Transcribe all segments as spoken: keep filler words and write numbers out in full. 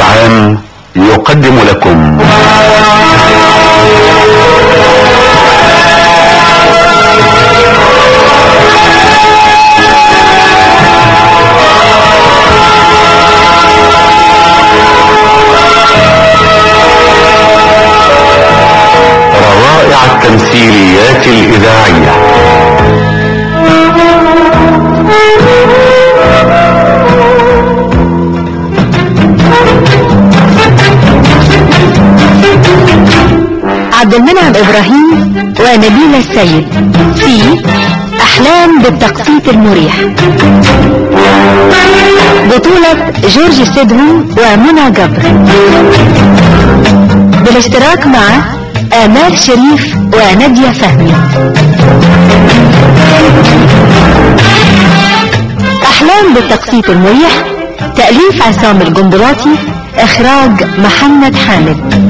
العام يقدم لكم روائع التمثيليات الإذاعية. عبد المنعم إبراهيم ونبيلة السيد في أحلام بالتقسيط المريح، بطولة جورج سيدهو ومنى جبر، بالاشتراك مع آمال شريف ونادية فهمي. أحلام بالتقسيط المريح، تأليف عصام الجندلاطي، إخراج محمد حامد.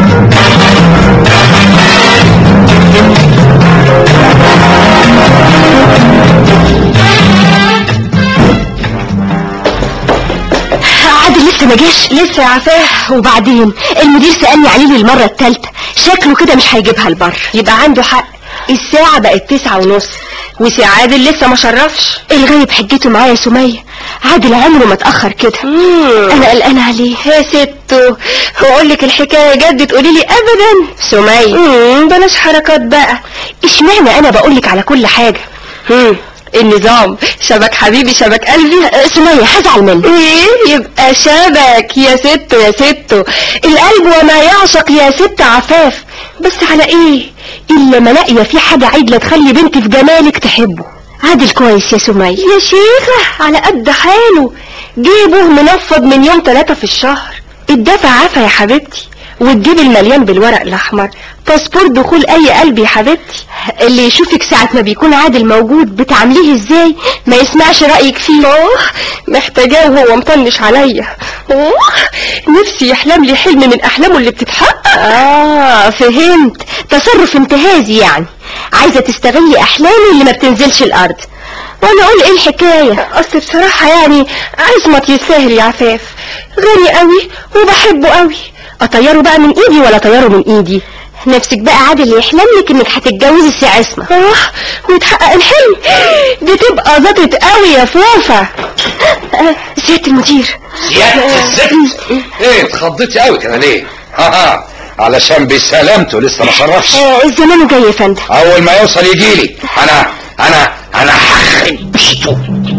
عادل لسه ما جاش؟ لسه يا عفاه. وبعدين المدير سألني عليه للمرة الثالثة، شكله كده مش هيجيبها البر. يبقى عنده حق، الساعة بقت تسعة ونص وسي عادل لسه ما شرفش. الغايب حجته معايا يا سمية، عادل عمره ما اتأخر كده. انا قلقانة عليه يا ستو. هقول لك الحكاية جد تقولي لي ابدا سمية؟ بلاش حركات بقى. اشمعنى انا بقول لك على كل حاجة؟ مم. النظام شبك حبيبي شبك قلبي. سمية هزعل منك. ايه يبقى شبك يا ستو يا ستو، القلب وما يعشق يا ست عفاف. بس على ايه الا ما لاقيه في حاجه عدله تخلي بنتي في جمالك تحبه. عادل كويس يا سمية يا شيخه، على قد حاله، جيبه منفض من يوم ثلاثة في الشهر. الدفع عفا يا حبيبتي، والجيب المليان بالورق الاحمر باسبور دخول اي قلب يا حبيبتي. اللي يشوفك ساعة ما بيكون عادل موجود بتعامليه ازاي ما يسمعش رأيك فيه. اوه محتاجاه وهو مطنش عليا. اوه نفسي يحلم لي حلم من احلامه اللي بتتحقق. اه فهمت، تصرف انتهازي يعني، عايزة تستغلي احلامي اللي ما بتنزلش الارض. وانا اقول ايه الحكاية؟ اصل بصراحة يعني عصمت يستاهل يا عفاف، غني قوي وبحبه قوي. اطيره بقى من ايدي ولا اطيره من ايدي؟ نفسك بقى عادل يحلم لك انك هتتجوزي السي عصمة اه ويتحقق الحلم، دي تبقى ظبطت قوي يا فوفا. سيادة المدير. سيادة الست ايه اتخضيتي قوي كده ليه؟ ها ها علشان بسلامته لسه ما شرفش. آه زمانه جاي يا فندم. اول ما يوصل يجيلي انا انا انا هخرب بيته.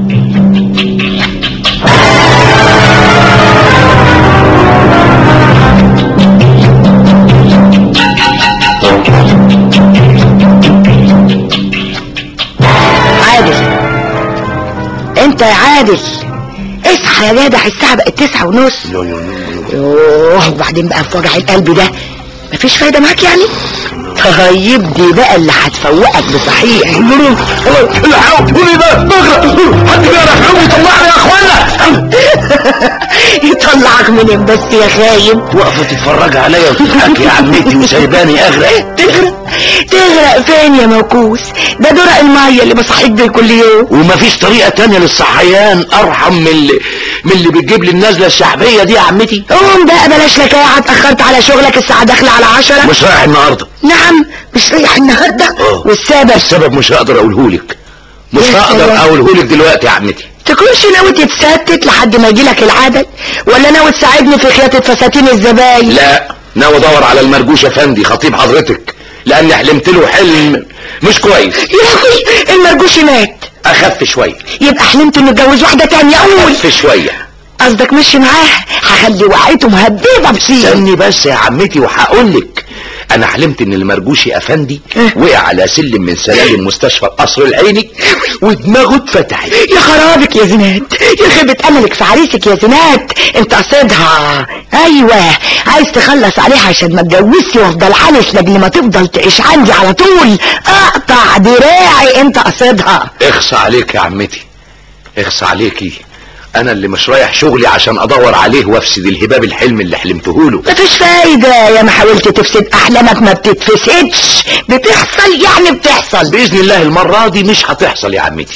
عادل انت يا عادل اصحى يا جدع، الساعة بقت تسعة ونص. يوه وبعدين بقى في وجع القلب ده مفيش فايدة معاك يعني؟ طيب دي بقى اللي هتفوقك بصحيح. الحقوني بقى اغرق، حد بيعرف يقوم يطلعني يا اخوانا. يطلعك منين بس يا خاين؟ واقفة تتفرج عليا وتضحك يا عمتي وسايباني اغرق. تغرق تغرق فين يا موكوس؟ ده درق المية اللي بصحيك بيه كل يوم. ومفيش طريقة تانية للصحيان ارحم من اللي من اللي بتجيب لي النزلة الشعبية دي يا عمتي. قوم بقى بلاش لكاعة، اتأخرت على شغلك، الساعة داخلة على عشرة. مش رايح النهاردة. نعم مش رايح النهاردة؟ أوه. والسبب؟ السبب مش هقدر اقولهولك، مش هقدر اقولهولك دلوقتي يا عمتي. تكونش ناوي تتستت لحد ما يجيلك العدد، ولا ناوي تساعدني في خياطة فساتين الزباين؟ لا ناوي ادور على المرجوش افندي خطيب حضرتك، لاني حلمت له حلم مش كويس. يا اخي المرجوش مات. اخف شوية. يبقى حلمت انه اتجوز واحدة تانية. اقول اخف شوية. قصدك مشي معاه هخلي وعيته مهببة بصير. استني بس يا عمتي وهقولك. انا حلمت ان المرجوشي افندي وقع على سلم من سلالم مستشفى القصر العيني ودماغه اتفتحت. يا خرابك يا زينات، يا خيبة املك في عريسك يا زينات. انت قصدها ايوه عايز تخلص عليها عشان ما تجوزش وافضل حالس لاجل ما تفضل تعيش عندي على طول. اقطع دراعي، انت قصدها. اخصى عليك يا عمتي، اخصى عليكي. انا اللي مش رايح شغلي عشان ادور عليه وافسد الهباب الحلم اللي حلمته له. مفيش فايدة يا ما حاولت تفسد احلامك ما بتتفسدش، بتحصل يعني بتحصل. باذن الله المرة دي مش هتحصل يا عمتي.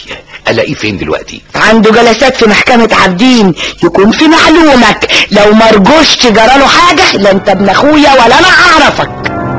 الاقيه فين دلوقتي؟ عنده جلسات في محكمة عابدين. يكون في معلومك لو مرجوش جراله حاجة لا انت ابن اخويا ولا انا اعرفك.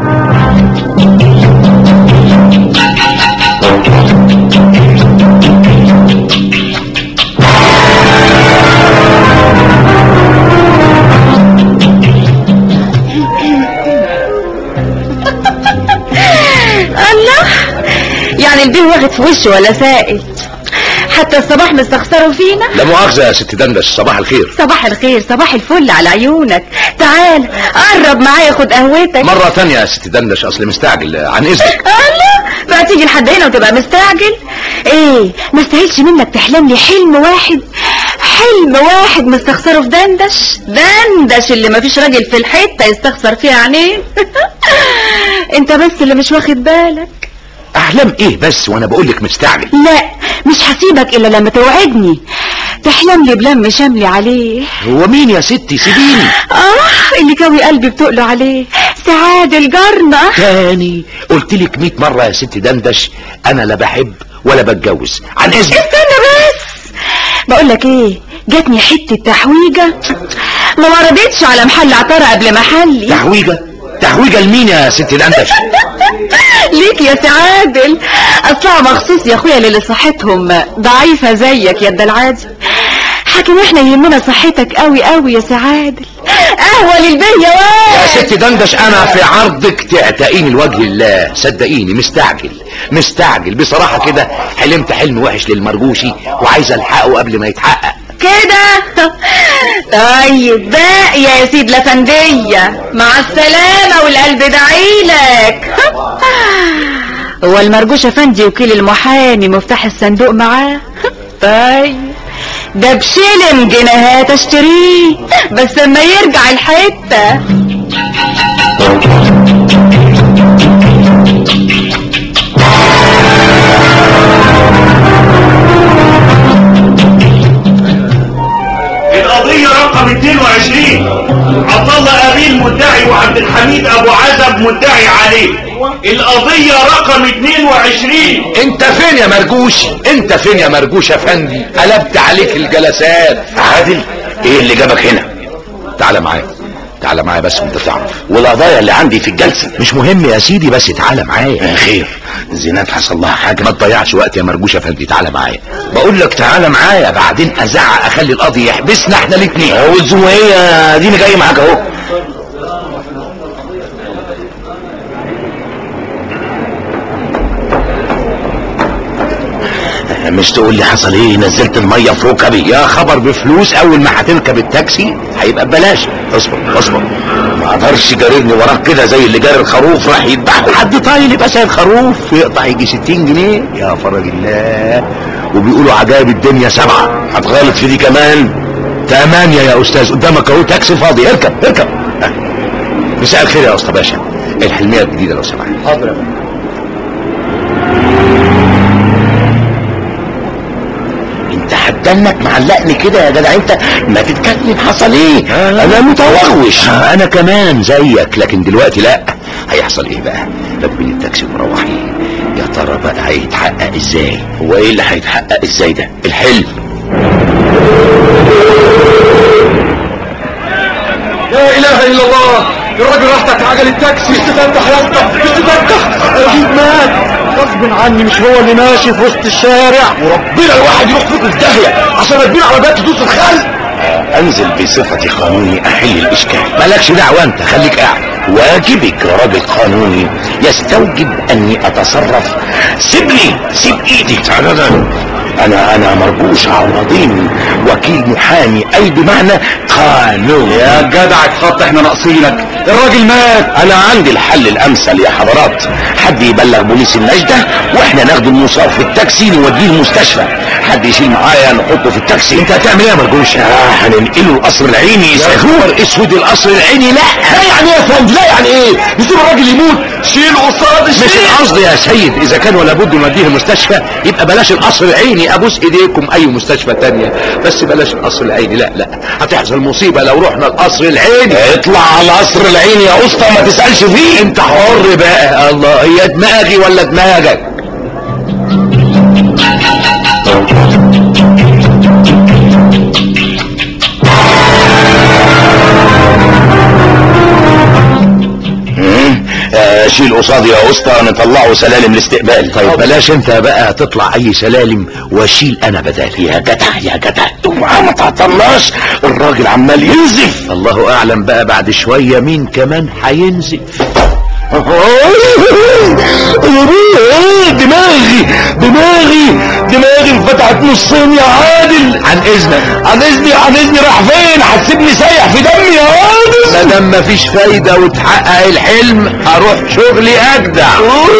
الله، يعني البيه واخد في وشه ولا سائل؟ حتى الصباح مستخسروا فينا. لا مؤاخذة يا ست دندش، صباح الخير. صباح الخير، صباح الفل على عيونك. تعال قرب معايا خد قهوتك. مرة تانية يا ست دندش، اصل مستعجل عن اذنك. الله، بقى تيجي لحد هنا وتبقى مستعجل؟ ايه، ما استاهلش منك تحلم لي حلم واحد؟ حلم واحد مستخسره في دندش؟ دندش اللي مفيش راجل في الحتة يستخسر فيها عينيه. انت بس اللي مش واخد بالك. احلام ايه بس وانا بقولك مستعجل؟ لا، مش هسيبك الا لما توعدني تحلم لي بلم شملي عليه. هو مين يا ستي؟ سيبيني. اه، اللي كوي قلبي بتقله عليه، سعاد الجرنة. تاني قلتلك مية مرة يا ست دندش، انا لا بحب ولا بتجوز، عن اذنك. استنى بس، بقولك ايه، جاتني حتة تحويجة ما وردتش على محل عطارة قبل محلي. تحويجة؟ تحويجة لمين يا ست دندش؟ ليك يا سعادل، اصلها مخصوص يا اخويا للي صحتهم ضعيفة زيك يا العادي. حكم احنا يهمنا صحتك قوي قوي يا سعادل. قهوة للبيه يا واد. يا ست دندش انا في عرضك تعتقيني لوجه الله، صدقيني مستعجل مستعجل بصراحة كده. حلمت حلم وحش للمرجوشي وعايز الحقه قبل ما يتحقق كده. طيب بقى يا سيد لفندية، مع السلامة والقلب دعيلك. هو المرجوش افندي وكيل المحامي مفتاح الصندوق معاه؟ طيب ده بشلم جنيهات اشتريه بس لما يرجع الحتة. القضية رقم اتنين وعشرين، عبد الله امين مدعي وعبد الحميد ابو عزب مدعي عليه. القضية رقم اتنين وعشرين. انت فين يا مرجوشي؟ انت فين يا مرجوش افندي؟ قلبت عليك الجلسات. عادل، ايه اللي جابك هنا؟ تعال معايا، تعال معايا بس وانت تعرف. والقضايا اللي عندي في الجلسة مش مهم يا سيدي، بس تعال معايا. خير، زينات حصل لها حاجة؟ ما تضيعش وقت يا مرجوش افندي، تعال معايا. بقول لك تعال معايا، بعدين ازعق اخلي القاضي يحبسنا احنا الاثنين. والزموية ديني جاي معاك اهو. مش تقول لي حصل ايه؟ نزلت المية في ركبي. يا خبر بفلوس، اول ما هتركب التاكسي هيبقى ببلاش. اصبر اصبر، ما قدرش جاررني وراك كده زي اللي جار الخروف راح يذبحه. حد طايل يبقى سايب خروف يقطع يجي ستين جنيه يا فرج الله. وبيقولوا عجائب الدنيا سبعة. هتغلط في دي كمان؟ تمانية يا استاذ، قدامك اهو تاكسي فاضي، اركب اركب. مساء الخير يا اسطى باشا، الحلمية الجديدة لو سمحت. حاضر. انت هتدنك معلقني كده يا جدع، انت ما تتكلم. حصل ايه؟ آه انا متوغوش. آه انا كمان زيك، لكن دلوقتي لا. هيحصل ايه بقى؟ راكبين التاكسي ومروحين، يا ترى بقى هيتحقق ازاي؟ هو ايه اللي هيتحقق ازاي ده؟ الحلم. لا اله الا الله، الراجل راح تحت عجل التاكسي. استفتح يا اسطى، استفتح. اكيد مات غصب عني، مش هو اللي ماشي في وسط الشارع. وربنا الواحد يروح فيكم في داهيه عشان راكبين عربيات تدوس الخلق. انزل بصفتي قانوني احل الاشكال. مالكش دعوه انت، خليك قاعد. واجبك كراجل قانوني يستوجب اني اتصرف. سيبني، سيب ايدي. انا انا مرجوش عوضين، وكيل محامي، اي بمعنى قانون. يا جدع اتخط، احنا ناقصينك، الراجل مات. انا عندي الحل الامثل يا حضرات، حد يبلغ بوليس النجدة واحنا ناخد المصاب في التاكسي نوديه المستشفى. حد يشيل معايا نحطه في التاكسي. انت هتعمل ايه يا مرجوش؟ آه هننقله القصر العيني. يا اسود القصر العيني؟ لا لا يعني ايه يا فندم؟ لا يعني ايه؟ نسيب الراجل يموت؟ شيله قصاد. مش القصد يا سيد، اذا كان ولا بد نوديه المستشفى يبقى بلاش القصر العيني. ابوس ايديكم اي مستشفى تانية، بس بلاش القصر العيني. لا لا، هتحصل مصيبة لو رحنا القصر العيني. اطلع على القصر العيني يا اسطى، ما تسألش فيه. انت حر بقى. الله، هي دماغي ولا دماغك؟ شيل قصادي يا اسطى نطلعه سلالم الاستقبال. طيب بلاش انت بقى تطلع اي سلالم واشيل انا بدالي. يا جدع يا جدع اوعى ما تعطلناش، الراجل عمال ينزف. الله اعلم بقى بعد شوية مين كمان هينزف. دماغي دماغي دماغي انفتحت نصين يا عادل. عن اذنك. عن اذني عن اذني راح فين؟ هتسيبني سايح في دمي يا عادل؟ ما دام مفيش فايدة وتحقق الحلم هروح شغلي اجدع.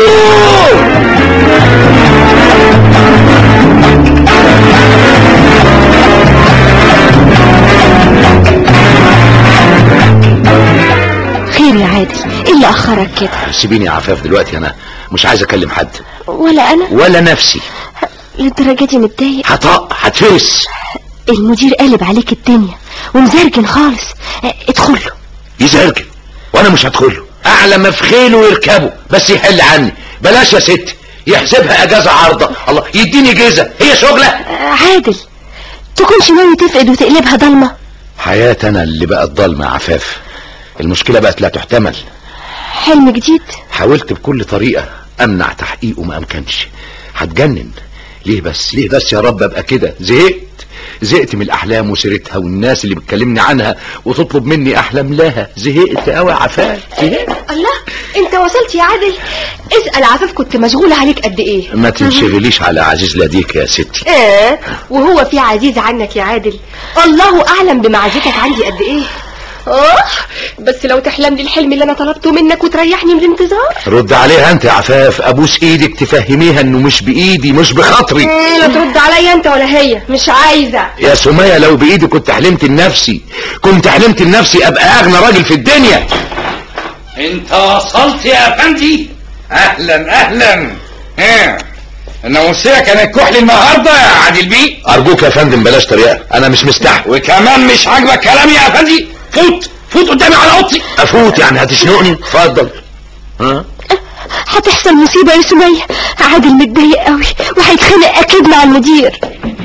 خير يا عادل، ايه اللي اخرك كده؟ سيبيني يا عفاف دلوقتي، انا مش عايز اكلم حد ولا انا ولا نفسي. للدرجة دي متضايق؟ هطق هتفرس. المدير قلب عليك الدنيا ومزرجن خالص. ادخل له. يزرجن وانا مش هدخله. اعلى ما في خيله يركبه بس يحل عني. بلاش يا ست يحسبها اجازة عارضة. الله يديني جيزة هي شغلة. عادل تكونش ناوي تفقد وتقلبها ضلمة؟ حياة انا اللي بقت ضلمة يا عفاف. المشكلة بقت لا تحتمل. حلم جديد؟ حاولت بكل طريقة امنع تحقيقه ما امكنش. هتجنن. ليه بس ليه بس يا رب ابقى كده؟ زهقت زهقت من الاحلام وسيرتها والناس اللي بتكلمني عنها وتطلب مني احلام لها. زهقت قوي يا عفاف زهقت. الله انت وصلت يا عادل؟ اسأل عفاف كنت مشغول عليك قد ايه. ما تنشغليش على عزيز لديك يا ستي. ايه وهو في عزيز عنك يا عادل؟ الله اعلم بمعزتك عندي قد ايه. اه بس لو تحلم لي الحلم اللي انا طلبته منك وتريحني من الانتظار. رد عليها انت يا عفاف. ابوس ايدك تفهميها انه مش بايدي مش بخاطري. لا ترد عليا انت ولا هي، مش عايزة. يا سمية لو بايدي كنت حلمت لنفسي كنت حلمت لنفسي ابقى اغنى راجل في الدنيا. انت وصلت يا افندي؟ اهلا اهلا. ها الناموسية كانت كحل النهارده يا عادل بيه. ارجوك يا فندم بلاش طريقة انا مش مستحي. وكمان مش عاجبك كلامي يا افندي؟ فوت فوت قدامي على اوضتي. افوت يعني هتشنقني؟ اتفضل. ها هتحصل مصيبة يا سمية. عادل متضايق قوي وهيتخانق اكيد مع المدير.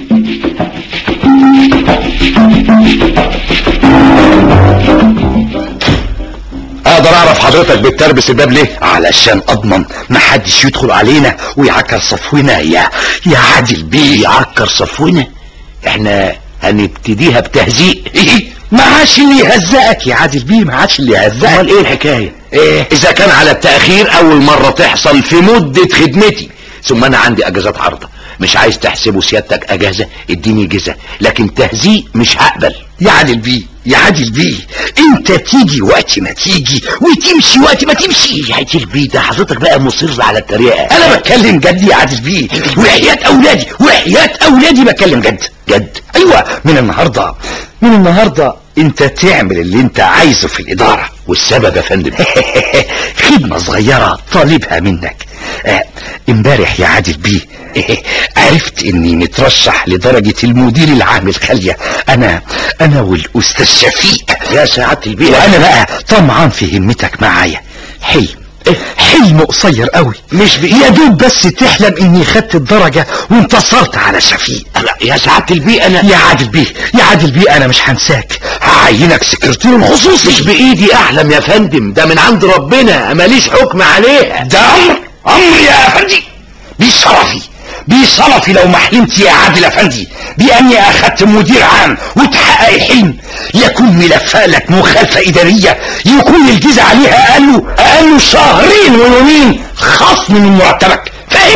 اقدر اعرف حضرتك بتربس الباب ليه؟ علشان اضمن محدش يدخل علينا ويعكر صفونا يا يا عادل بيه. يعكر صفونا؟ احنا هنبتديها بتهزيق. ايه ما عادش اللي يهزقك يا عادل بيه، ما عادش اللي يهزقك. امال ايه الحكاية؟ ايه اذا كان على التأخير اول مرة تحصل في مدة خدمتي، ثم انا عندي اجازات عارضة. مش عايز تحسبه سيادتك اجازة اديني جزء، لكن تهزيق مش هقبل. يا عادل بيه يا عادل بيه انت تيجي وقت ما تيجي وتمشي وقت ما تمشي. يا عادل بيه ده حضرتك بقى مصر على التريقة. انا بتكلم جد يا عادل بيه، وحياة اولادي وحياة اولادي بتكلم جد جد. ايوه من النهاردة من النهاردة انت تعمل اللي انت عايزه في الادارة. والسبب يا فندم؟ خدمة صغيرة طالبها منك. امبارح يا عادل بيه عرفت اني مترشح لدرجة المدير العام الخالية. انا انا والاستاذ شفيق يا سعادة البيه. وانا بقى طمعان في همتك معايا. حلم حلم قصير قوي مش يا دوب بس تحلم اني خدت الدرجة وانتصرت على شفيق. لا يا سعادة البيه انا يا عادل بيه يا عادل بيه انا مش هنساك. هعينك سكرتير خصوصي. مش بايدي احلم يا فندم، ده من عند ربنا ماليش حكم عليه. ده امر امر يا افندي. بشرفي بشرفي لو ما حلمت يا عادل افندي باني اخدت مدير عام وتحقق الحلم يكون ملفق لك مخالفة ادارية يكون الجزء عليها اقل اقل شهرين ويومين خصم من مرتبك. فاهم؟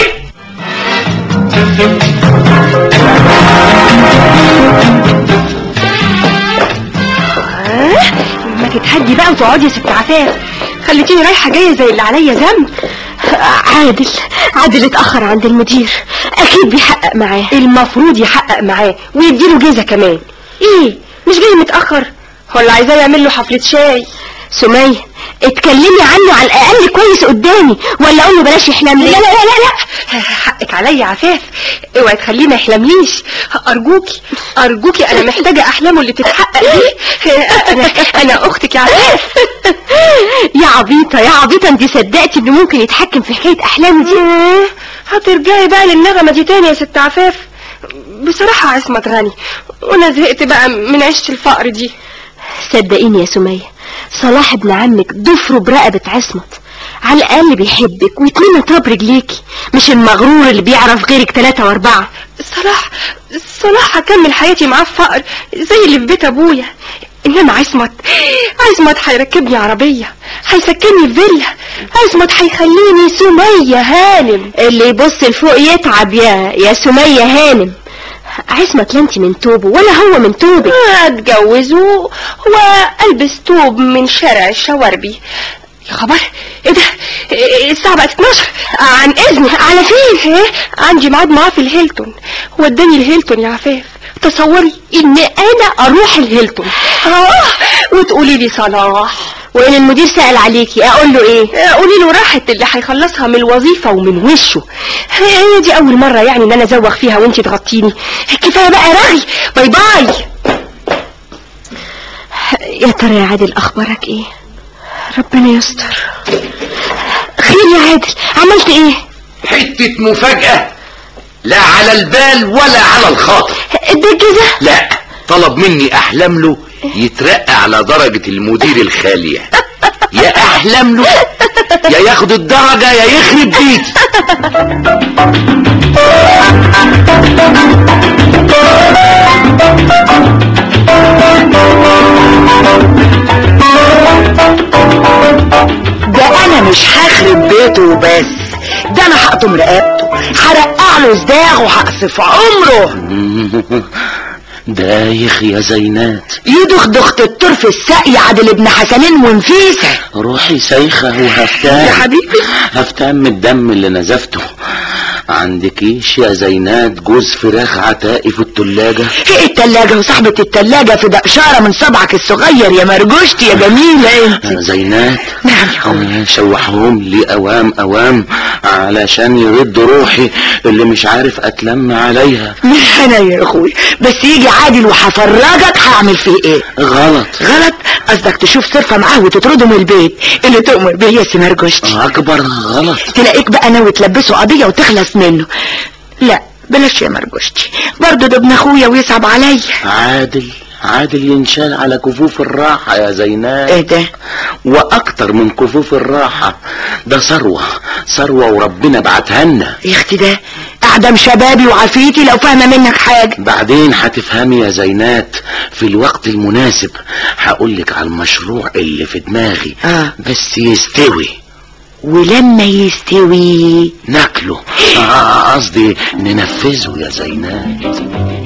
ما تتهدي بقى وتقعدي يا ست عفاف. خليتيني رايحة جاية زي اللي عليا ذنب. عادل عادل اتأخر عند المدير اكيد بيحقق معاه. المفروض يحقق معاه ويديله جيزة كمان. ايه مش جاي متأخر ولا عايزاه يعمل له حفلة شاي؟ سمية اتكلمي عنه على الاقل كويس قدامي ولا اقول له بلاش يحلم لي. لا لا لا لا حقك عليا عفاف. اوعي تخليه ما يحلمليش ارجوكي ارجوكي. انا محتاجة احلامه اللي تتحقق دي. انا انا اختك يا عفاف. يا عبيطة يا عبيطة انت صدقتي انه ممكن يتحكم في حكاية احلامي دي؟ هترجعي بقى للنغمة دي تاني يا ست عفاف. بصراحة عصمت غني، وانا زهقت بقى من عيشة الفقر دي. صدقيني يا سمية، صلاح ابن عمك ضفره برقبة عصمت، على الاقل بيحبك ويتمنى تراب رجليكي، مش المغرور اللي بيعرف غيرك ثلاثة واربعة. صلاح صلاح هكمل حياتي معاه في فقر زي اللي في بيت ابويا، انما عصمت عصمت هيركبني عربية، هيسكنني في فيلا، عصمت هيخليني سمية هانم. اللي يبص لفوق يتعب يا يا سمية هانم. عصمت لا انت من توبه ولا هو من توبك. اتجوزه والبس توب من شارع الشواربي. يا خبر، ايه ده؟ إيه الساعة بقت اتناشر. عن اذنك على فين؟ ايه؟ عندي ميعاد معاه في الهيلتون. وداني الهيلتون يا عفاف. تصوري ان انا اروح الهيلتون اه وتقولي لي صلاح، وان المدير سأل عليكي اقول له ايه؟ قولي له راحت اللي هيخلصها من الوظيفة ومن وشه. هي دي اول مرة يعني ان انا ازوغ فيها وانتي تغطيني. كفاية بقى رغي. باي باي. يا ترى يا عادل اخبارك ايه؟ ربنا يستر. خير يا عادل، عملت ايه؟ حتة مفاجأة لا على البال ولا على الخاطر. اديك كده؟ لا، طلب مني احلم له يترقى على درجة المدير الخالية. يا احلم له يا ياخد الدرجة يا يخرب بيتي. ده انا مش هخرب بيته وبس، ده انا هقطم رقبته، هرقع له صداغ وهقصف عمره. دايخ يا زينات، يدخ دخت الطرف الساقي عادل ابن حسنين ونفيسة. روحي سايخة وهفتان يا حبيبي، هفتان من الدم اللي نزفته. عندكيش يا زينات جوز فراخ عتائي في التلاجة؟ ايه التلاجة وصاحبة التلاجة في دقشارة من صبعك الصغير يا مرجوشتي يا جميلة انت. زينات، نعم يا اخويا. شوحهم لي اوام اوام علشان يرد روحي اللي مش عارف اتلم عليها. مش انا يا اخويا، بس يجي عادل وهفرجك هعمل فيه ايه. غلط غلط؟ قصدك تشوف صرفة معاه وتطرده من البيت اللي تؤمر بيه يا سي مرجوشتي. اكبر غلط. تلاقيك بقى ناوي تلبسه قضية وتخلص منه. لا بلاش يا مرجوشتي، برضه ده ابن اخويا ويصعب عليا. عادل عادل ينشال على كفوف الراحة يا زينات. ايه ده؟ واكتر من كفوف الراحة، ده ثروة ثروة وربنا بعتها لنا. يا اختي ده اعدم شبابي وعافيتي لو فاهمة منك حاجة. بعدين هتفهمي يا زينات في الوقت المناسب. هقولك على المشروع اللي في دماغي آه. بس يستوي. ولما يستوي ناكله، قصدي آه ننفذه يا زينات.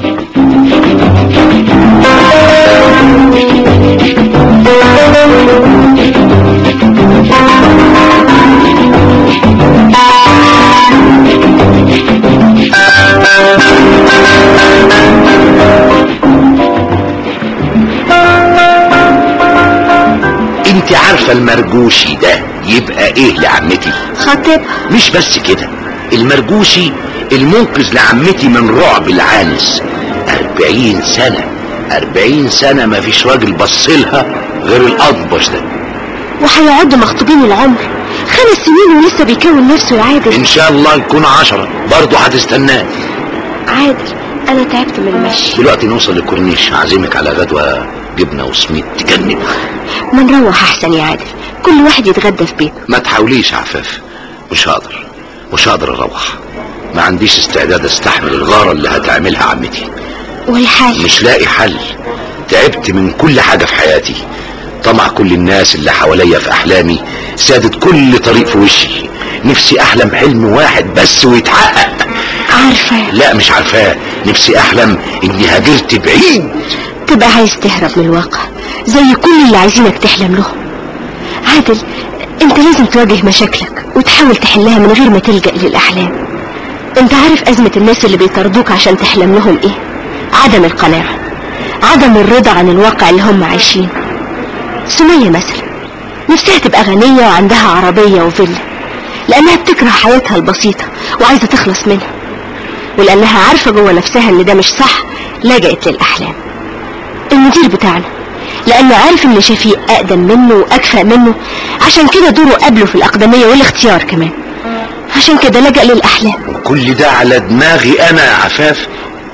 انت عارفة المرجوشي ده يبقى ايه لعمتي؟ خطيب. مش بس كده، المرجوشي المنقذ لعمتي من رعب العانس. اربعين سنة اربعين سنة ما فيش راجل بصلها غير الأضبش ده. وهيقعدوا مخطوبين العمر خمس سنين ولسه بيكون نفسه يا عادل. ان شاء الله يكون عشرة برضه هتستناه. عادل انا تعبت من المشي. دلوقتي نوصل للكورنيش، هعزمك على غدوة جبنة وسميد تجنن. ما نروح احسن يا عادل، كل واحد يتغدى في بيته. ما تحاوليش عفاف، مش هقدر مش هقدر اروح. ما عنديش استعداد استحمل الغارة اللي هتعملها عمتي. والحل؟ مش لاقي حل. تعبت من كل حاجة في حياتي. طمع كل الناس اللي حواليا في احلامي سادت كل طريق في وشي. نفسي احلم حلم واحد بس ويتحقق. عارفة؟ لا مش عارفاه. نفسي احلم اني هاجرت بعيد. تبقى عايز تهرب من الواقع زي كل اللي عايزينك تحلم له. عادل انت لازم تواجه مشاكلك وتحاول تحلها من غير ما تلجأ للأحلام. انت عارف أزمة الناس اللي بيطردوك عشان تحلم لهم ايه؟ عدم القناعة، عدم الرضا عن الواقع اللي هم عايشين. سمية مثلا نفسها تبقى غنية وعندها عربية وفيلا، لأنها بتكره حياتها البسيطة وعايزة تخلص منها، ولأنها عارفة جوه نفسها ان ده مش صح لجأت للأحلام. المدير بتاعنا لأنه عارف ان شفيق أقدم منه وأكفأ منه، عشان كده دوره قبله في الأقدمية والاختيار كمان، عشان كده لجأ للأحلام. وكل ده على دماغي انا يا عفاف.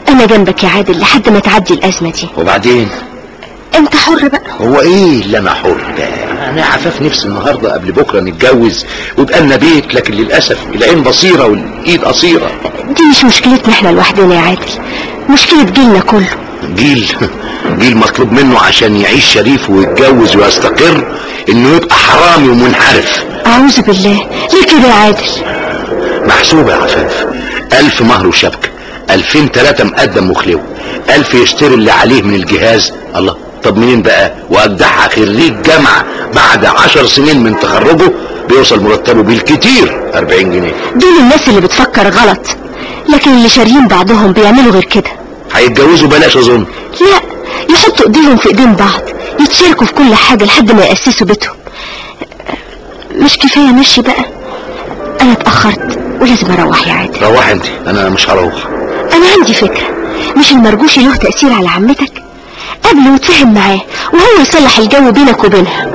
انا جنبك يا عادل لحد ما تعدي الازمة دي. وبعدين انت حر بقى. هو ايه اللي انا حر بقى؟ انا عفاف نفسي النهارده قبل بكره نتجوز ويبقى لنا بيت، لكن للاسف العين بصيره والايد قصيره. دي مش مشكلتنا احنا لوحدنا يا عادل، مشكلة جيلنا كله. جيل جيل مطلوب منه عشان يعيش شريف ويتجوز ويستقر انه يبقى حرامي ومنحرف. اعوذ بالله، ليه كده يا عادل؟ محسوبه يا عفاف، الف مهر وشبكه، الفين تلاتة مقدم وخلو، الف يشتري اللي عليه من الجهاز. الله، طب منين بقى؟ واجدعها خريج جامعه بعد عشر سنين من تخرجه بيوصل مرتبه بالكتير اربعين جنيه. دول الناس اللي بتفكر غلط، لكن اللي شاريين بعضهم بيعملوا غير كده. هيتجوزوا بلاش اظن. لا، يحطوا ايديهم في ايدين بعض، يتشاركوا في كل حاجة لحد ما يأسسوا بيتهم. مش كفاية ماشي بقى؟ انا اتأخرت ولازم اروح يا عادل. روح انت، انا مش هروح. انا عندي فكرة، مش المرجوشي له تأثير على عمتك؟ قبله وتفهم معاه وهو يصلح الجو بينك وبينها.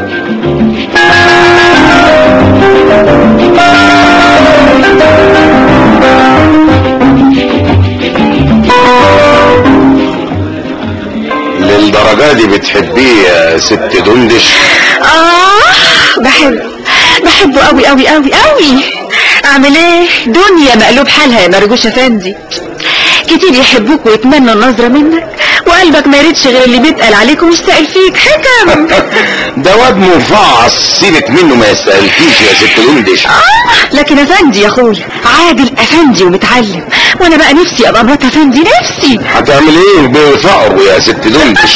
للدرجة دي بتحبيه يا ست دندش؟ اه بحب بحبه قوي قوي قوي قوي. اعمل ايه؟ دنيا مقلوب حالها يا مرجوش افندي. كتير يحبوك ويتمنوا النظرة منك، وقلبك ما يريدش غير اللي بيتقل عليك ومشتاق فيك. حكم ده واد مفعص، سيبك منه ما يستقلكيش يا ست دندش. آه لكن افندي يا اخويا، عادل افندي ومتعلم، وانا بقى نفسي ابقى مرات افندي. نفسي. هتعمل ايه بفقره يا ست دندش؟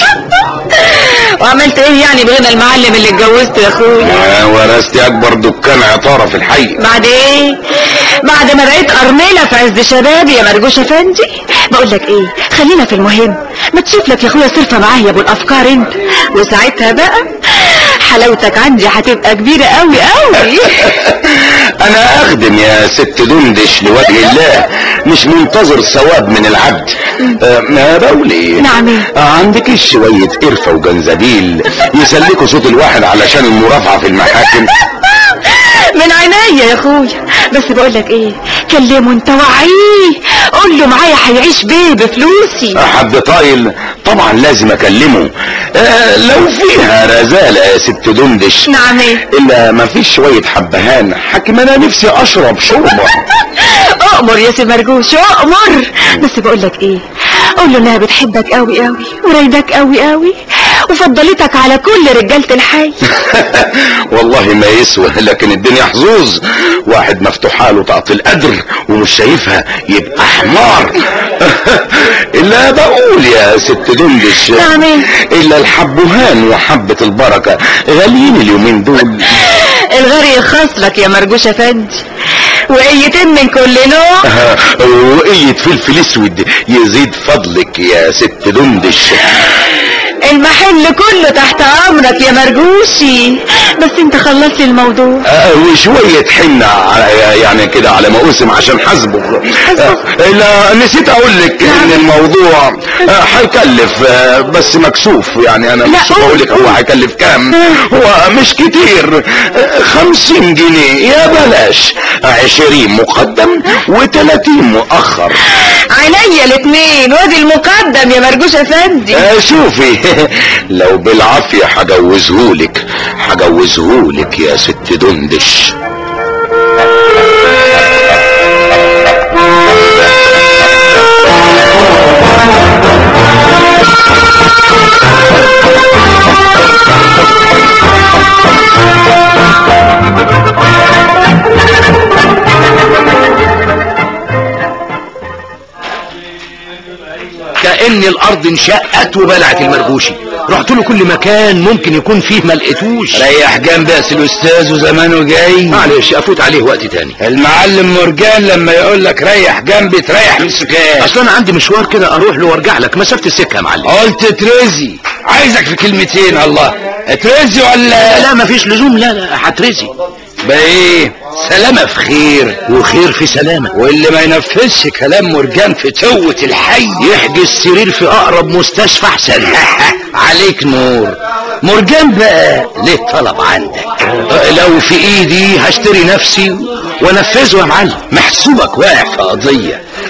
وعملت ايه يعني بغنى المعلم اللي اتجوزته يا اخويا؟ ورثتي اكبر دكان عطاره في الحي. بعد ايه؟ بعد ما بقيت ارمله في عز شبابي يا مرجوش افندي. بقول لك ايه، خلينا في المهم. ما تشوف لك يا اخويا صرفه معاه يا ابو الافكار انت، وساعتها بقى حلاوتك عندي هتبقى كبيره قوي قوي. انا اخدم يا ست دندش لوجه الله، مش منتظر ثواب من العبد. ما بقولي، نعم، عندك شويه قرفه وجنزبيل يسلكوا صوت الواحد علشان المرافعه في المحاكم؟ من عينيا يا اخويا، بس بقول لك ايه، كلمه انت وعيه، قول له معايا هيعيش بيه بفلوسي. حد طايل؟ طبعا لازم اكلمه. آه لو فيها رزالة يا ست دندش. نعم ايه؟ الا ما فيش شوية حبهان، حكم انا نفسي اشرب شوربة. اؤمر يا سي مرجوش اؤمر. بس بقول لك ايه، قول له انها بتحبك قوي قوي ورايدك قوي قوي وفضلتك على كل رجالة الحي. والله ما يسوى، لكن الدنيا حظوظ، واحد مفتوحه له طاقة القدر ومش شايفها يبقى حمار. الا بقول يا ست دندش، نعم الا الحبهان وحبة البركة غاليين اليومين دول. الغري يخص لك يا مرجوش افندي، وقيتين من كل نوع. وقية فلفل اسود يزيد فضلك يا ست دندش. المحل كله تحت امرك يا مرجوشي، بس انت خلصت الموضوع. آه وشوية حنة يعني كده على موسم عشان حسبه. آه لا نسيت اقول لك ان الموضوع هيكلف، آه بس مكسوف يعني. انا مش بقول لك هو هيكلف كام، هو مش كتير، آه خمسين جنيه يا بلاش، عشرين مقدم وتلاتين مؤخر. عينيا الاتنين، وادي المقدم يا مرجوش افندي. آه شوفي، لو بالعافية هجوزهولك هجوزهولك يا ست دندش. كأن الارض انشقت وبلعت المرجوشي. رحت له كل مكان ممكن يكون فيه ما لقيتوش. ريح جنب يا الاستاذ وزمانه جاي. معلش افوت عليه وقت تاني. المعلم مرجان لما يقول لك ريح جنبي تريح من السكان. اصلا انا عندي مشوار كده اروح له وارجع لك، مسافه السكه يا معلم. قلت ترزي، عايزك في كلمتين. الله، ترزي ولا لا؟ لا مفيش لزوم، لا لا هترزي. بايه؟ سلامة في خير وخير في سلامة. واللي ما ينفذش كلام مرجان في توة الحي يحجز سرير في اقرب مستشفى احسن. عليك نور. مرجان بقى ليه طلب عندك؟ لو في ايدي هشتري نفسي وانفذه يا معلم. محسوبك واقع في قضية،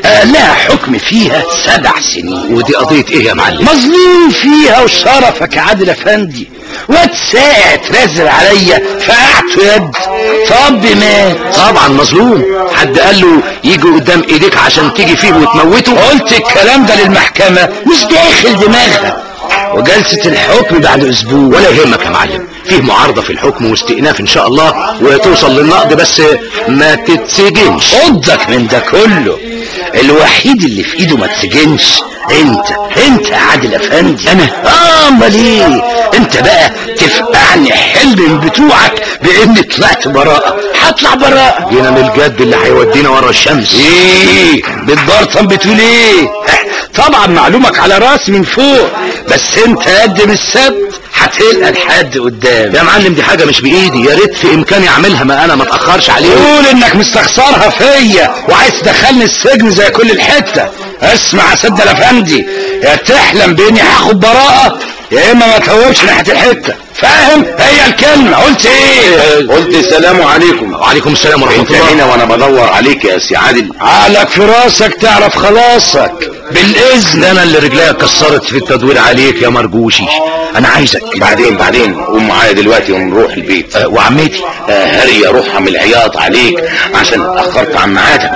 آه لا حكم فيها سبع سنين. ودي قضية ايه يا معلم؟ مظلوم فيها وشرفك يا عادل افندي. واد ساعة اترزل عليا فقعت يد. طب مات. طبعا مظلوم. حد قال له يجي قدام ايديك عشان تيجي فيه وتموته؟ قلت الكلام ده للمحكمة مش داخل دماغها. وجلسة الحكم بعد اسبوع. ولا يهمك يا معلم، فيه معارضة في الحكم واستئناف ان شاء الله وتوصل للنقد، بس ما تتسجنش. خدك من ده كله، الوحيد اللي في ايده ما تسجنش انت. انت يا عادل افندي. انا؟ اه امال ايه؟ انت بقى تفقعني حلم من بتوعك باني طلعت براءة. هطلع براءة. جينا من الجد اللي هيودينا ورا الشمس. ايه بتبرطم بتقول ايه؟ طبعا معلومك على راسي من فوق، بس انت قدم السبت هتلقى لحد قدام. يا معلم دي حاجة مش بايدي، يا ريت في امكاني اعملها، ما انا ما اتاخرش عليه. قول انك مستخسرها فيا وعايز تدخلني السجن زي كل الحتة. اسمع يا سيدنا الافندي، يا تحلم باني هاخد براءة يا اما ما تهوبش ناحية الحتة. فاهم؟ هي الكلمة. قلت ايه؟ قلت السلام عليكم. وعليكم السلام ورحمة انت الله. هنا وانا بدور عليك يا سي عادل. عقلك في راسك تعرف خلاصك بالاذن. انا اللي رجليا اتكسرت في التدوير عليك يا مرجوشي. انا عايزك بعدين بعدين قوم معايا دلوقتي ونروح البيت. أه وعمتي أه هري اروح من العياط عليك عشان اتاخرت عن ميعادك.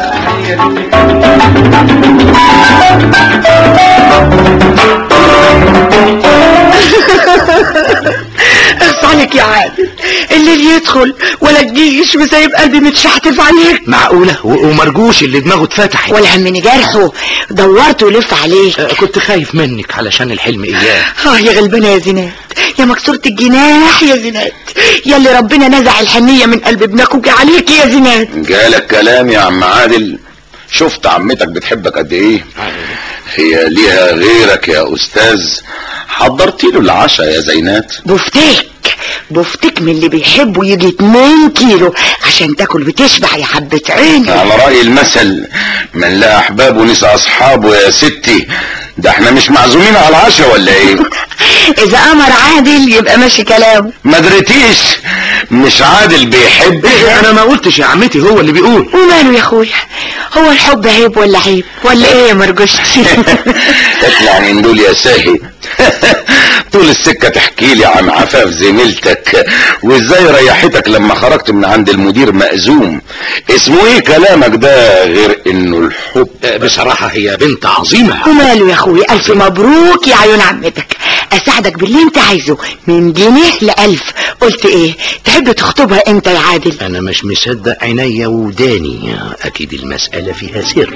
اخص عليك يا عادل، الليل يدخل ولا تجيش وسايب قلبي متشحتف عليك. معقولة؟ ومرجوش اللي دماغه اتفتحت ولا همني جرحه، دورت ولف عليك. أه كنت خايف منك علشان الحلم اياه. اه يا غلبانه يا زينات، يا مكسورة الجناح يا زينات، يا اللي ربنا نزع الحنية من قلب ابنك وجه عليك يا زينات. جالك كلام يا عم عادل؟ شفت عمتك بتحبك قد ايه؟ هي ليها غيرك يا استاذ؟ حضرتي له العشاء يا زينات؟ بفتك بفتك من اللي بيحبه يجي اتنين كيلو عشان تاكل وتشبع يا حبة عيني. على رأي المثل، من لا احبابه نسى اصحابه يا ستي. ده احنا مش معزومين على العشاء ولا ايه؟ اذا امر عادل يبقى ماشي كلامه. ما دريتيش مش عادل بيحب؟ انا ما قلتش يا عمتي، هو اللي بيقول. وماله يا اخويا، هو الحب عيب ولا عيب ولا ايه يا مرجوشتي؟ اطلع من دول يا ساهي. طول السكة تحكي لي عن عفاف زميلتك وازاي ريحتك لما خرجت من عند المدير مأزوم. اسمه ايه كلامك ده غير انه الحب؟ بصراحة هي بنت عظيمة. وماله يا اخويا، الف مبروك يا عيون عمتك، اساعدك باللي انت عايزه من جنيه لألف. قلت ايه، تحب تخطبها انت يا عادل؟ انا مش مصدق عينيا وداني، اكيد المسألة فيها سر.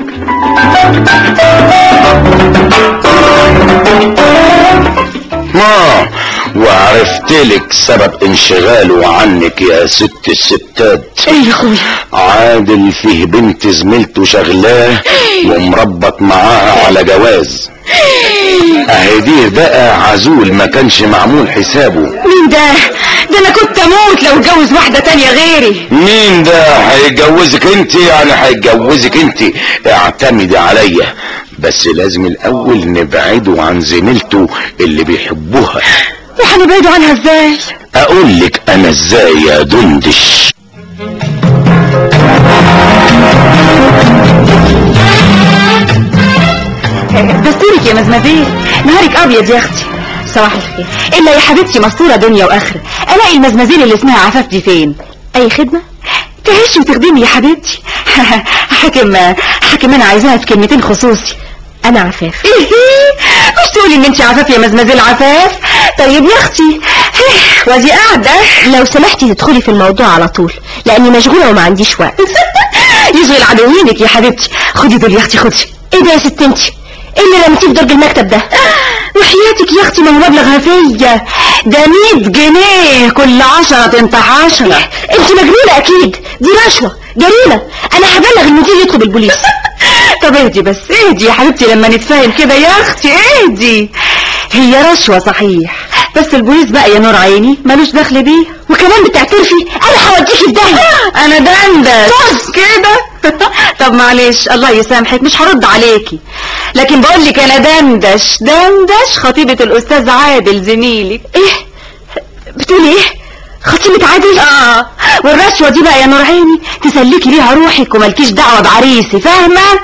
ما وعرفت لك سبب انشغاله عنك يا ست الستات. ايه يا اخويا؟ عادل فيه بنت زميلته شغلاه ومربط معاها على جواز. اهي دي بقى عزول ما كانش معمول حسابه. مين ده؟ ده انا كنت اموت لو اتجوز واحدة تانية غيري. مين ده؟ هيتجوزك انت؟ يعني هيتجوزك انت، اعتمدي عليا، بس لازم الاول نبعده عن زميلته اللي بيحبوها. وهنبعده عنها ازاي؟ اقول لك انا ازاي يا دندش. دستورك يا مزمزيل، نهارك ابيض يا اختي. صباح الخير. الا يا حبيبتي مستوره دنيا واخره، الاقي المزمزيل اللي اسمها عفاف دي فين؟ اي خدمه؟ تعيشي وتخدمي يا حبيبتي. حاكم حاكم انا عايزاها في كلمتين خصوصي. انا عفاف. ايه مش تقولي ان انت عفاف يا مزمزيل عفاف؟ طيب يا اختي وادي قاعده. لو سمحتي تدخلي في الموضوع على طول لاني مشغوله وما عنديش وقت. يشغل عدوينك يا حبيبتي. خدي دول يا اختي خدي. ايه ده يا ست انتي؟ ايه اللي رميتيه في درج المكتب ده؟ وحياتك يا اختي ما هو مبلغ هفيه ده مية جنيه كل عشرة تنطح عشرة. انت مجنونه اكيد، دي رشوه جريمه، انا هبلغ المدير يطلب البوليس. طب اهدي بس اهدي يا حبيبتي لما نتفاهم كده يا اختي اهدي. هي رشوه صحيح، بس البوليس بقى يا نور عيني ملوش دخل بيه. وكمان بتعترفي؟ انا هوديكي في داهيه. انا دندش كده. طب معلش الله يسامحك مش هرد عليكي، لكن بقول لك انا دندش دندش خطيبة الاستاذ عادل زميلك. ايه بتقولي؟ ايه خطيبة عادل؟ اه والرشوة دي بقى يا نور عيني تسليكي بيها روحك ومالكيش دعوة بعريسي، فاهمة؟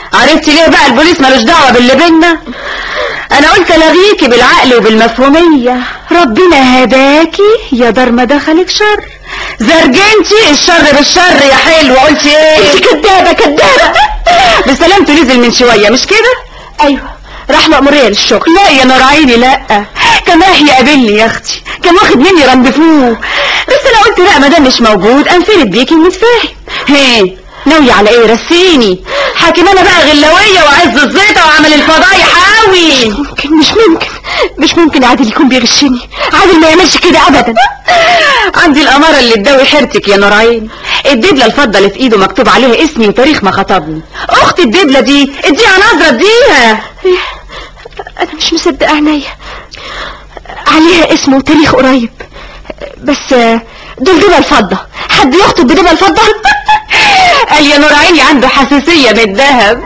عرفتي ليه بقى البوليس ملوش دعوه باللي بينا؟ انا قلت الغيكي بالعقل وبالمفهوميه. ربنا هداكي يا دار ما دخلك شر، زرجنتي الشر بالشر يا حلو. قلتي ايه؟ انت كدابه كدابه. بسلامته نزل من شويه مش كده؟ ايوه راح مأمورية للشغل. لا يا نور عيني لا، كان راح يقابلني يا اختي، كان واخد مني رندفوه، بس انا قلت لا ما دام مش موجود انفرد بيكي ونتفاهم. هي ناوية على ايه؟ رسيني حاكم انا بقى غلاوية وعز الزيطة وعمل الفضايح قوي. ممكن مش ممكن مش ممكن عادل يكون بيغشني. عادل ما يعملش كده ابدا. عندي الامارة اللي تداوي حيرتك يا نور عيني. الدبلة الفضة اللي في ايده مكتوب عليها اسمي وتاريخ ما خطبني. اختي الدبلة دي اديها نظرة اديها. انا مش مصدقه عينيا، عليها اسمه وتاريخ قريب، بس دول دبل الفضه. حد يخطب بدبل الفضه؟ قال يا نور عيني عنده حساسيه من الذهب.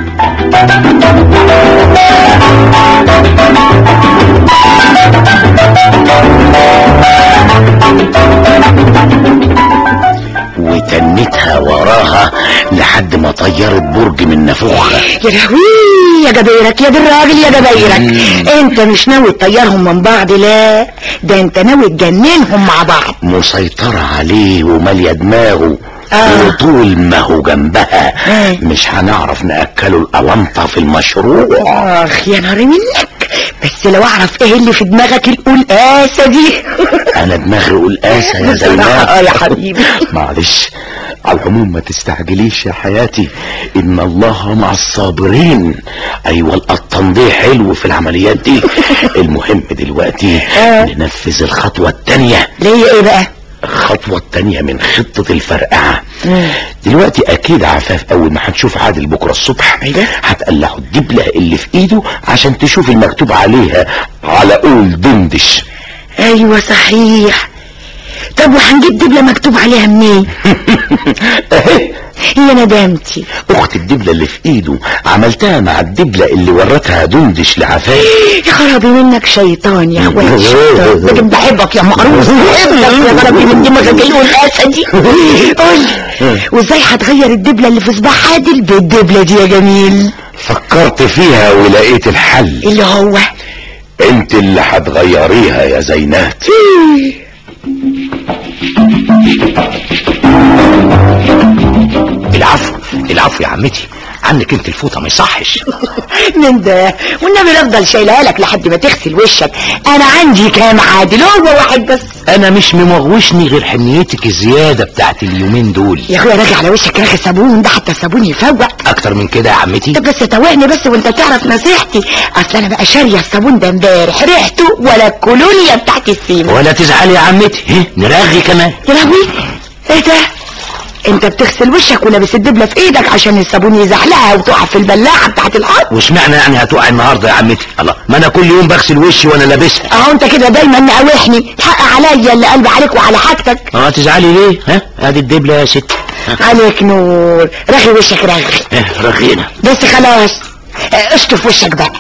وتنتها وراها لحد ما طيرت برج من نافوخها. يا لهوي يا جبيرك يا بالراجل يا جبيرك، انت مش ناوي تطيرهم من بعض، لا ده انت ناوي تجننهم مع بعض. مسيطرة عليه ومالية دماغه آه. وطول ما هو جنبها آه. مش هنعرف نأكله الألمطة في المشروع. اخ يا نار منك، بس لو اعرف ايه اللي في دماغك القلقاسة دي. انا دماغي قلقاسة يا زينب. اه يا حبيبي. معلش، على العموم ما تستعجليش يا حياتي، ان الله مع الصابرين. ايوه القطن دي حلو في العمليات دي. المهم دلوقتي ننفذ الخطوة التانية. ليه ايه بقى؟ الخطوة التانية من خطة الفرقعة. دلوقتي اكيد عفاف اول ما هتشوف عادل بكرة الصبح هتقلعه الدبلة اللي في ايده عشان تشوف المكتوب عليها على قول دندش. ايوه صحيح. طب وهنجيب دبلة مكتوب عليها منين؟ اهي هي ندامتي. اخت الدبلة اللي في ايده عملتها مع الدبلة اللي ورتها دندش لعفاف. يا خرابي منك شيطان يا اخويا شيطان، لكن بحبك يا مقروص، بحبك يا خرابي من دماغك القلقاسة دي. قول وازاي هتغير الدبلة اللي في صباح عادل بالدبلة دي يا جميل؟ فكرت فيها ولقيت الحل. اللي هو انت اللي هتغيريها يا زينات. العفو العفو يا عمتي، عنك انت الفوطه ما يصحش. من ده والنبي افضل شايلها لك لحد ما تغسل وشك. انا عندي كام عادل؟ هو واحد بس. انا مش ممغوشني غير حنيتك الزياده بتاعت اليومين دول يا اخويا راجع على وشك رغي صابون، ده حتى الصابون يفوق اكتر من كده يا عمتي. طب بس توقني بس وانت تعرف نصيحتي، اصل انا بقى شاريه الصابون ده امبارح ريحته ولا الكولونيا بتاعت السيما. ولا تزعلي يا عمتي، ها نرغي كمان. يا لهوي ايه ده؟ انت بتغسل وشك ولابس الدبله في ايدك عشان الصابون يزحلقها وتقع في البلاعه بتاعت الارض. واشمعنى يعني هتقع النهارده يا عمتي؟ الله، ما انا كل يوم بغسل وشي وانا لابسها. اهو انت كده دايما مقاوحني، حق عليا اللي قلبي عليك وعلى حاجتك. اه تزعلي ليه؟ ها ادي الدبله يا ست. عليك نور، رغي وشك رغي. اه رغينا بس خلاص اشطف وشك بقى.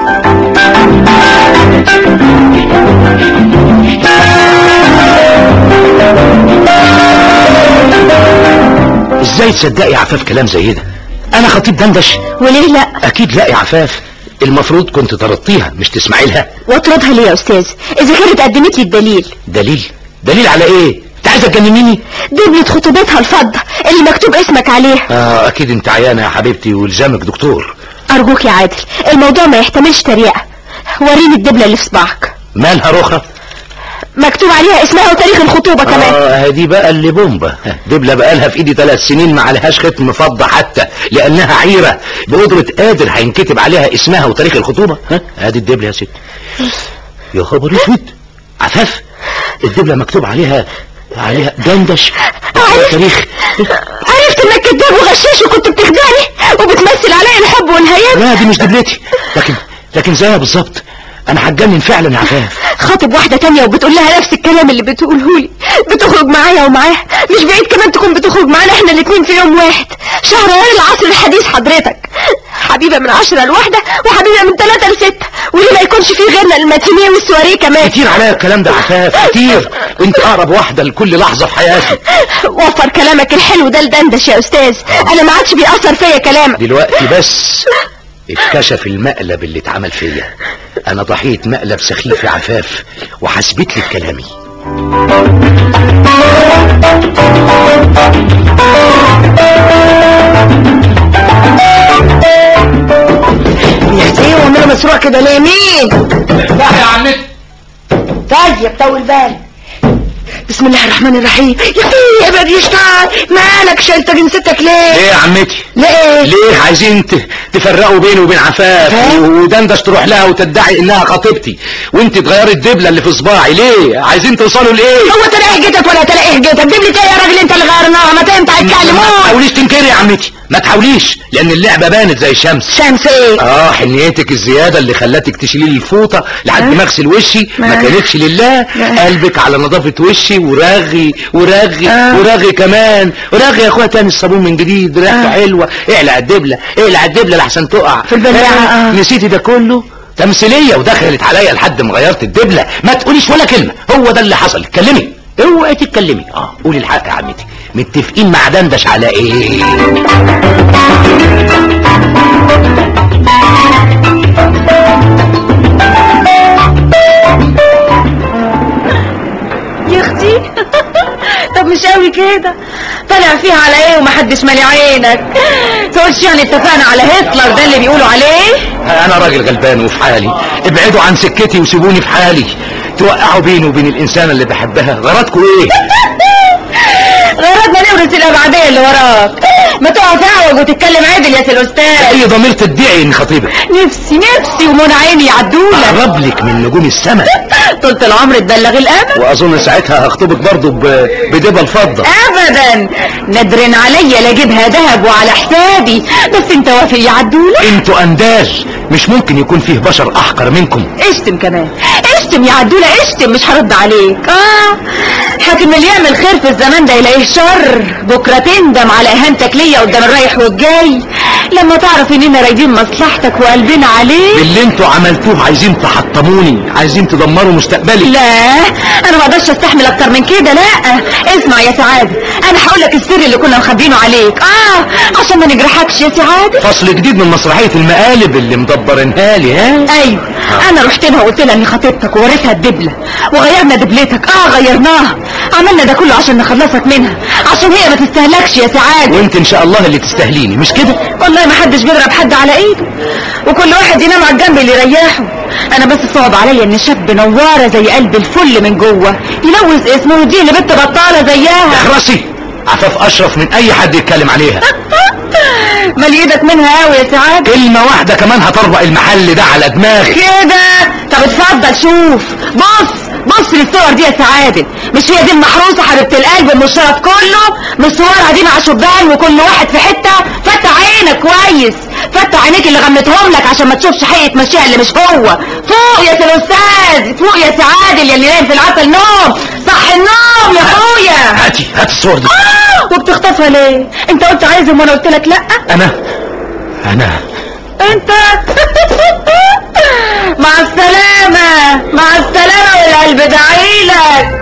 ازاي تصدقي يا عفاف كلام زي ده؟ انا خطيب دندش؟ وليه لا؟ اكيد لا يا عفاف، المفروض كنت ترطيها مش تسمعي لها. واطردها ليه يا استاذ اذا كانت قدمت لي الدليل؟ دليل؟ دليل على ايه؟ انت عايزه تجننيني؟ دبلة خطوبتها الفضة اللي مكتوب اسمك عليها. اه اكيد انت عيانه يا حبيبتي والزامك دكتور. ارجوك يا عادل، الموضوع ما يحتملش تريقة. وريني الدبلة اللي في صباعك. مالها رخرة؟ مكتوب عليها اسمها وتاريخ الخطوبة كمان. اه دي بقى اللي بومبا. دبلة بقالها في ايدي ثلاث سنين ما عليهاش ختم فضة حتى، لانها عيرة بقدرة قادر هينكتب عليها اسمها وتاريخ الخطوبة. ها ادي الدبلة يا ست. يا خبر اسود، عفاف الدبلة مكتوب عليها عليها دندش تاريخ. عرفت انك كذاب وغشاش وكنت بتخدعني وبتمثل عليا الحب والهيام. لا دي مش دبلتي، لكن لكن زيها بالظبط. انا هتجنن فعلا يا عفاف. خاطب واحدة تانية وبتقول لها نفس الكلام اللي بتقوله لي، بتخرج معايا ومعاها، مش بعيد كمان تكون بتخرج معانا احنا الاتنين في يوم واحد. شهريار العصر الحديث حضرتك. حبيبه من عشرة لواحده وحبيبه من ثلاثة لستة، وليه ما يكونش فيه غيرنا الماتينيه والسواريه كمان؟ كتير عليا الكلام ده عفاف، كتير. انت اقرب واحده لكل لحظه في حياتي. وفر كلامك الحلو ده لدندش يا استاذ، انا ما عادش بيأثر فيا كلامك دلوقتي. بس اتكشف المقلب اللي اتعمل فيا. انا ضحيه مقلب سخيف يا عفاف، وحسبت لك كلامي. يا اختي وانا مسروق كده ليه؟ مين؟ لا يا عمتي. طيب طول بالك. بسم الله الرحمن الرحيم. يا اختي ابعد يشتغل، مالك شايلت جنستك ليه؟ ليه يا عمتي؟ ليه؟ ليه عايزين تفرقوا بيني وبين عفاف ودندش تروح لها وتدعي انها خطيبتي وانت تغيري الدبله اللي في صباعي؟ ليه عايزين توصلوا لايه؟ هو تلاقي جيتك ولا تلاقي جيتك؟ دبلة ايه يا راجل انت اللي غيرناها؟ ما تنفع تتكلموا. ما تحاوليش تنكري يا عمتي، ما تحاوليش، لان اللعبه بانت زي الشمس. شمس ايه؟ اه حنيتك الزياده اللي خلتك تشيلي لي الفوطه لحد ما اغسل وشي ما كانتش لله. قلبك على نظافه وشي ورغي ورغي آه. ورغي كمان ورغي يا اخويا تاني الصابون من جديد ريحته آه. حلوه. اقلع الدبله اقلع الدبله لحسن تقع في البلاعه. آه. نسيتي ده كله؟ تمثيليه ودخلت عليا لحد ما غيرت الدبله. ما تقوليش ولا كلمه، هو ده اللي حصل. اتكلمي، اوعي تتكلمي. اه قولي الحق يا عمتي، متفقين مع دندش على ايه؟ يا اختي طب مش قوي كده، طلع فيها على ايه ومحدش مالي عينك؟ تقولش يعني اتفقنا على هتلر ده اللي بيقولوا عليه؟ انا راجل غلبان وفي حالي، ابعدوا عن سكتي وسيبوني في حالي. توقعوا بيني وبين الانسانه اللي بحبها، غرضكم ايه؟ غرضنا نورث الابعاديه اللي وراك. ما تقع تعوج وتتكلم عدل يا سي الاستاذ. اي ضمير تدعي اني خطيبك؟ نفسي نفسي ومنى عيني يعدولك. اقرب لك من نجوم السماء. طولة العمر تبلغ الامل. واظن ساعتها هخطبك برضه بدبل الفضه. ابدا ندرن عليا لا اجيبها ذهب وعلى حسابي، بس انت وافق يعدولك؟ انتوا اندال، مش ممكن يكون فيه بشر احقر منكم. اشتم كمان اشتم يا عدولة اشتم، مش هرد عليك. اه حاكم اللي يعمل خير في الزمان ده يلاقيه شر. بكره تندم على اهانتك ليا قدام الرايح والجاي لما تعرف اننا رايدين مصلحتك وقلبنا عليك. باللي انتوا عملتوه عايزين تحطموني، عايزين تدمروا مستقبلي. لا انا ما اقدرش استحمل اكتر من كده. لا اسمع يا سعاده، انا هقول لك السر اللي كنا مخبينه عليك اه عشان ما نجرحكش يا سعاده. فصل جديد من مسرحيه المقالب اللي مدبرينها لي. ها ايوه آه. انا رحت لها وقلت لها اني خطيبتك ووريتها الدبله وغيرنا دبلتك. اه غيرناها، عملنا ده كله عشان نخلصك منها، عشان هي ما تستهلكش يا سعاده. وانت ان شاء الله اللي تستهليني، مش كده؟ والله ما حدش بيضرب حد على ايده، وكل واحد ينام على الجنب اللي يريحه. انا بس صعب عليا ان شاب نواره زي قلب الفل من جوه يلوث اسمه ودي اللي بنت بطاله زيها. اخرسي، عفاف اشرف من اي حد يتكلم عليها. مال ايدك منها قوي يا سعاده. كلمه واحده كمان هتربق المحل ده على دماغي كده. طب اتفضل شوف، بص بص للصور دي يا سعاده. مش هي دي المحروسه حبيبه القلب المشرف كله؟ مصورها دي مع شبان وكل واحد في حته. فتح عينك كويس، فتح عينيك اللي غمتهم لك عشان ما تشوفش حقيقه مشيها اللي مش هو. فوق يا سي الاستاذ، فوق يا سعاده اللي نايم في العسل نوم. صح النوم يا اخويا. هاتي هاتي الصور دي. آه وبتخطفها ليه؟ انت قلت عايزهم وانا قلت لك لا. انا انا انت مع السلامة مع السلامة والقلب دعيلك.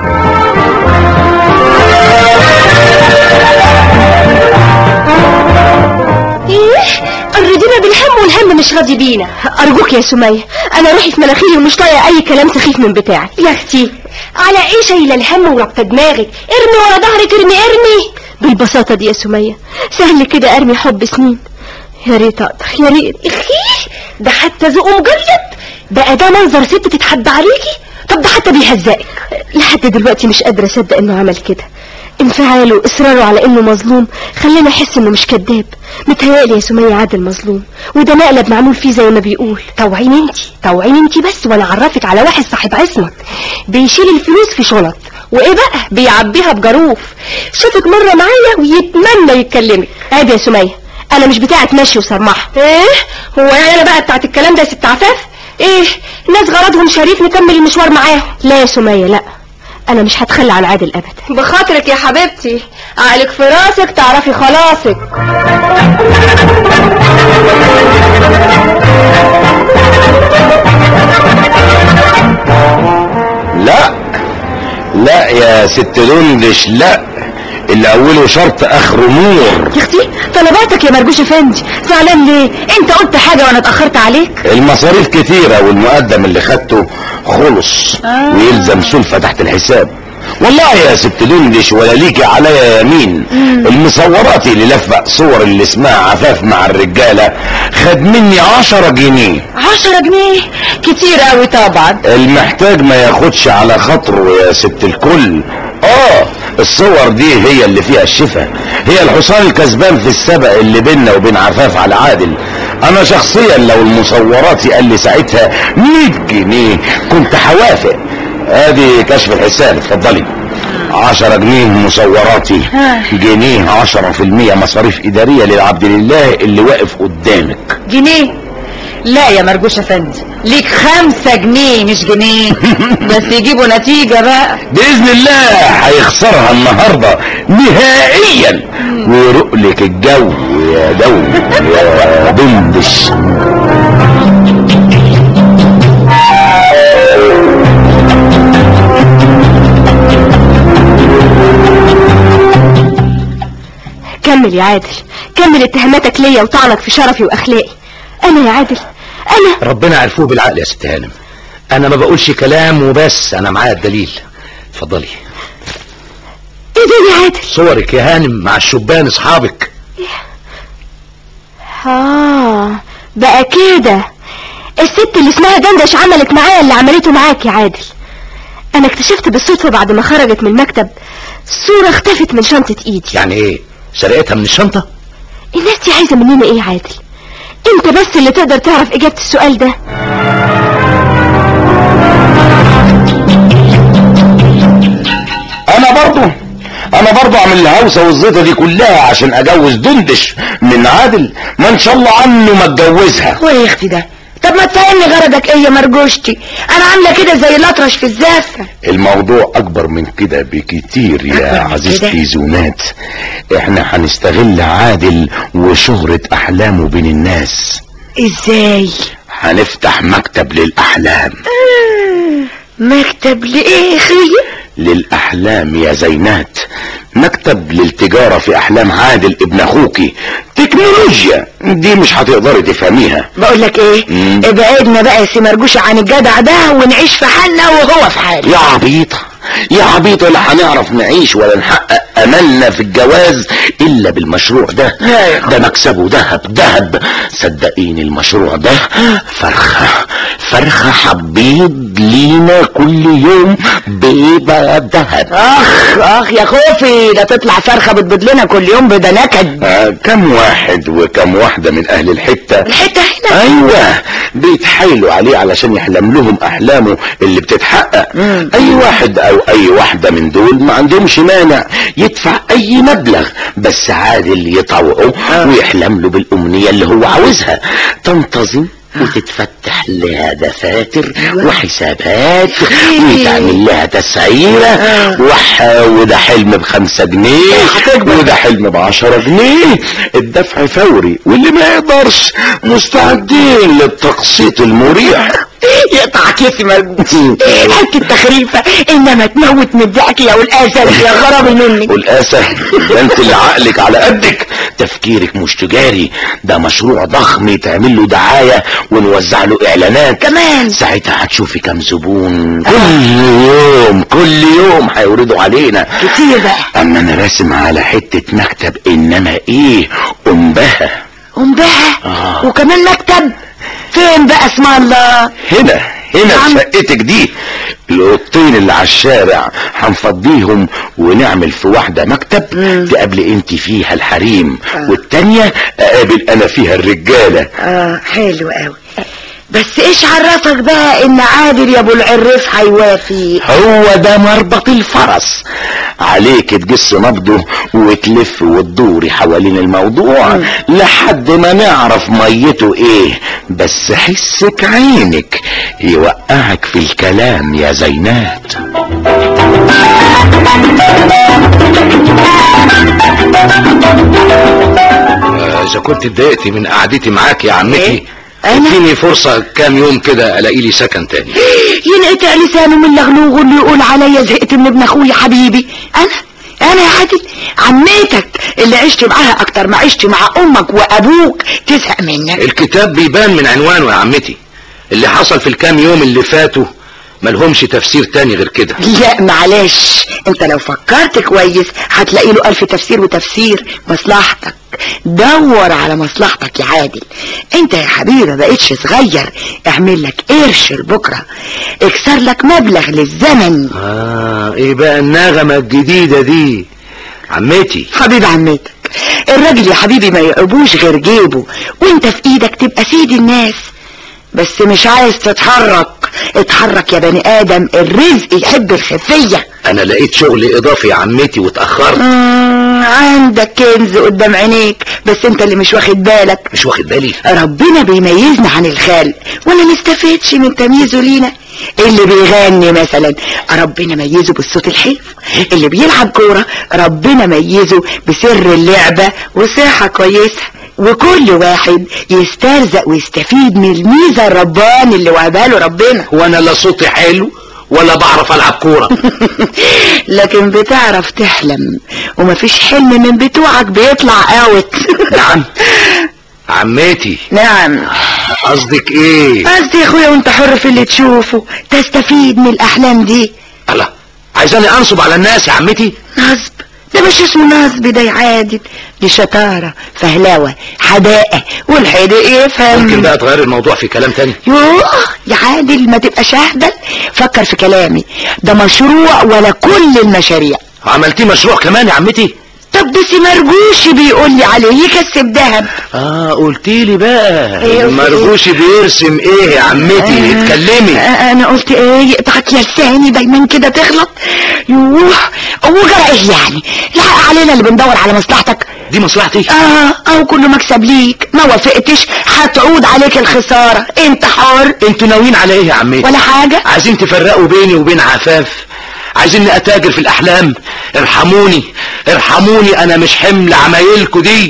ايه الردينا بالهم والهم مش راضي بينا. ارجوك يا سمية، انا روحي في مناخيري ومش طايقه اي كلام سخيف من بتاعك. يا اختي على ايه شايله الهم وربطه دماغك؟ ارمي ورا ظهرك، ارمي ارمي. بالبساطه دي يا سمية، سهل كده ارمي حب سنين. يا ريت اقدر، يا ريت. اخي ده حتى ذوق مجلد. بقى ده منظر ست تتحب عليكي؟ طب ده حتى بيهزقك. لحد دلوقتي مش قادره اصدق انه عمل كده. انفعاله واصراره على انه مظلوم خلينا احس انه مش كذاب. متهيألي يا سمية عادل مظلوم، وده مقلب معمول فيه زي ما بيقول. توعين انتي توعين انتي بس، وانا اعرفك على واحد صاحب عصمت بيشيل الفلوس في شنط، وايه بقى بيعبيها بجاروف. شافك مره معايا ويتمنى يتكلمك. عيب يا سمية، انا مش بتاعت مشي وسرمحه. ايه هو يعني انا بقى بتاعت الكلام ده يا ست عفاف؟ ايه ناس غرضهم شريف نكمل المشوار معاهم. لا يا سمية لا، انا مش هتخلى عن عادل ابدا. بخاطرك يا حبيبتي، عقلك في راسك تعرفي خلاصك. لا لا يا ست دندش، لا، اللي اوله شرط اخره نور. يا اختي طلباتك يا مرجوش افندي، زعلان ليه؟ انت قلت حاجه وانا اتاخرت عليك. المصاريف كتيره والمقدم اللي خدته خلص آه. ويلزم سلفه تحت الحساب. والله يا ست دندش ولا ليكي عليا يمين، المصورات اللي لفق صور اللي اسمها عفاف مع الرجاله خد مني عشرة جنيه. عشرة جنيه كتير قوي طبعا. المحتاج ما ياخدش على خاطره يا ست الكل. اه الصور دي هي اللي فيها الشفا، هي الحصان الكسبان في السبق اللي بيننا وبين عفاف على عادل. انا شخصيا لو المصورات قال لي ساعتها مية جنيه كنت هوافق. ادي كشف الحساب، اتفضلي. عشرة جنيه مصوراتي، جنيه عشرة في المية مصاريف ادارية للعبد لله اللي واقف قدامك. جنيه؟ لا يا مرجوش افندي، ليك خمسة جنيه مش جنيه. بس يجيبوا نتيجة بقى باذن الله. هيخسرها النهاردة نهائيا ويرق لك الجو يا جو يا دندش. كمل يا عادل، كمل اتهاماتك ليا وطعنك في شرفي واخلاقي. انا يا عادل انا ربنا عرفوه بالعقل يا ست هانم، انا ما بقولش كلام وبس، انا معايا الدليل. اتفضلي. ايه ده يا عادل؟ صورك يا هانم مع الشبان اصحابك. اه بقى كده الست اللي اسمها دندش عملت معايا اللي عملته معاك يا عادل. انا اكتشفت بالصدفة بعد ما خرجت من المكتب صورة اختفت من شنطة ايدي. يعني ايه؟ سرقتها من الشنطة؟ الناس دي عايزة مننا ايه يا عادل؟ انت بس اللي تقدر تعرف اجابة السؤال ده. انا برضو انا برضو اعمل الهوسه والزيطه دي كلها عشان اجوز دندش من عادل؟ ما ان شاء الله عنه ما اتجوزها. هو يا اختي ده؟ طب ما تفهمني غرضك ايه يا مرجوشتي؟ انا عامله كده زي الاطرش في الزفه. الموضوع اكبر من كده بكتير يا عزيزتي زونات. احنا هنستغل عادل وشهرة احلامه بين الناس. ازاي؟ هنفتح مكتب للاحلام. آه مكتب لايه خير؟ للاحلام يا زينات، مكتب للتجارة في احلام عادل ابن اخوكي. تكنولوجيا دي مش هتقدري تفهميها. بقول لك ايه، ابعدنا بقى يا سي مرجوش عن الجدع ده ونعيش في حالنا وهو في حاله. يا عبيطة يا عبيطة، لا هنعرف نعيش ولا نحقق املنا في الجواز الا بالمشروع ده. ده مكسبه دهب دهب. صدقيني المشروع ده فرخة فرخة حبيب لينا كل يوم بيبقى دهب. اخ اخ يا خوفي، ده تطلع فرخة بتبيض لنا كل يوم بده نكد. آه كم واحد وكم واحدة من اهل الحتة الحتة هنا ايوه بيتحايلوا عليه علشان يحلم لهم احلامه اللي بتتحقق. مم. اي واحد او اي واحدة من دول ما عندهمش مانع يدفع اي مبلغ، بس عادل يطوعه آه. ويحلم له بالامنية اللي هو عاوزها. تنتظم وتتفتح لها دفاتر وحسابات ويتعمل لها تسعيرة وح... وده حلم بخمسة جنيه وده حلم بعشرة جنيه. الدفع فوري، واللي ما يقدرش مستعدين للتقسيط المريح. يقطع كيفي مرجوش حكي التخريفة، انما تموت من الضحك يا والاسف يا غرابي منك. والاسف ده انت اللي عقلك على قدك، تفكيرك مش تجاري، ده مشروع ضخم يتعمل له دعاية ونوزع له اعلانات كمان. ساعتها هتشوفي كم زبون كل يوم كل يوم هيوردوا علينا كتير بقى. اما انا راسم على حتة مكتب، انما ايه امبها امبها آه. وكمان مكتب فين بقى اسم الله؟ هنا هنا في شقتك دي. الاوضتين اللي على الشارع هنفضيهم ونعمل في واحدة مكتب مم. تقابلي انت فيها الحريم آه. والتانية اقابل انا فيها الرجالة. اه حلو قوي. بس ايش عرفك بقى ان عادل يا ابو العريف هيوافي؟ هو ده مربط الفرس، عليك تجس نبضه وتلف وتدوري حوالين الموضوع م. لحد ما نعرف ميته ايه. بس حسك عينك يوقعك في الكلام يا زينات. اذا كنت اتضايقتي من قعدتي معاك يا عمتي إيه؟ أنا؟ اديني فرصة كام يوم كده الاقي لي سكن تاني. ينقطع لسانه من لغلوغ اللي يقول عليا زهقت من ابن اخويا حبيبي. انا انا يا عادل عمتك اللي عشت معاها اكتر ما عشت مع امك وابوك تزهق منك. الكتاب بيبان من عنوانه يا عمتي. اللي حصل في الكام يوم اللي فاتوا ملهمش تفسير تاني غير كده. لا معلش، انت لو فكرت كويس هتلاقي له الف تفسير وتفسير. مصلحتك، دور على مصلحتك يا عادل. انت يا حبيبي ما بقيتش صغير، اعمل لك قرش لبكره، اكسر لك مبلغ للزمن. اه ايه بقى النغمة الجديدة دي عمتي؟ حبيب عمتك الراجل يا حبيبي ما يعبوش غير جيبه، وانت في ايدك تبقى سيد الناس. بس مش عايز تتحرك، اتحرك يا بني ادم، الرزق يحب الخفية. انا لقيت شغل اضافي يا عمتي واتأخرت. عندك كنز قدام عينيك، بس انت اللي مش واخد بالك. مش واخد بالي؟ ربنا بيميزنا عن الخلق ولا نستفدش من تمييزه لينا. اللي بيغني مثلا ربنا ميزه بالصوت الحلو، اللي بيلعب كورة ربنا ميزه بسر اللعبة وصحة كويسة، وكل واحد يسترزق ويستفيد من الميزة الرباني اللي وهبها له ربنا. وانا لا صوتي حلو ولا بعرف العب كورة لكن بتعرف تحلم، ومفيش حلم من بتوعك بيطلع اوت. نعم عمتي. نعم. قصدك ايه؟ قصدي يا اخويا وانت حر في اللي تشوفه، تستفيد من الاحلام دي. الله، عايزاني انصب على الناس يا عمتي؟ نصب؟ ده مش اسمه نصب، ده يعادل، دي شطارة، فهلاوة، حداقة، والحدق يفهم. ممكن بقى تغير الموضوع في كلام تاني؟ يوه يا عادل ما تبقاش اهبل، فكر في كلامي، ده مشروع ولا كل المشاريع. عملتيه مشروع كمان يا عمتي؟ طب بس مرجوشي بيقول لي عليه يكسب دهب. اه قلتيلي بقى. إيه مرجوشي بيرسم ايه يا عمتي؟ آه اتكلمي. آه انا قلت ايه يقطعك يا لساني دايما كده تغلط. يوه وجرى ايه يعني؟ الحق علينا اللي بندور على مصلحتك. دي مصلحتي؟ اه او كله مكسب ليك، ما وافقتش هتعود عليك الخسارة، انت حر. انتوا ناويين على ايه يا عمتي؟ ولا حاجة. عايزين تفرقوا بيني وبين عفاف؟ عايزيني اتاجر في الاحلام؟ ارحموني ارحموني، انا مش حمل عمايلكوا دي.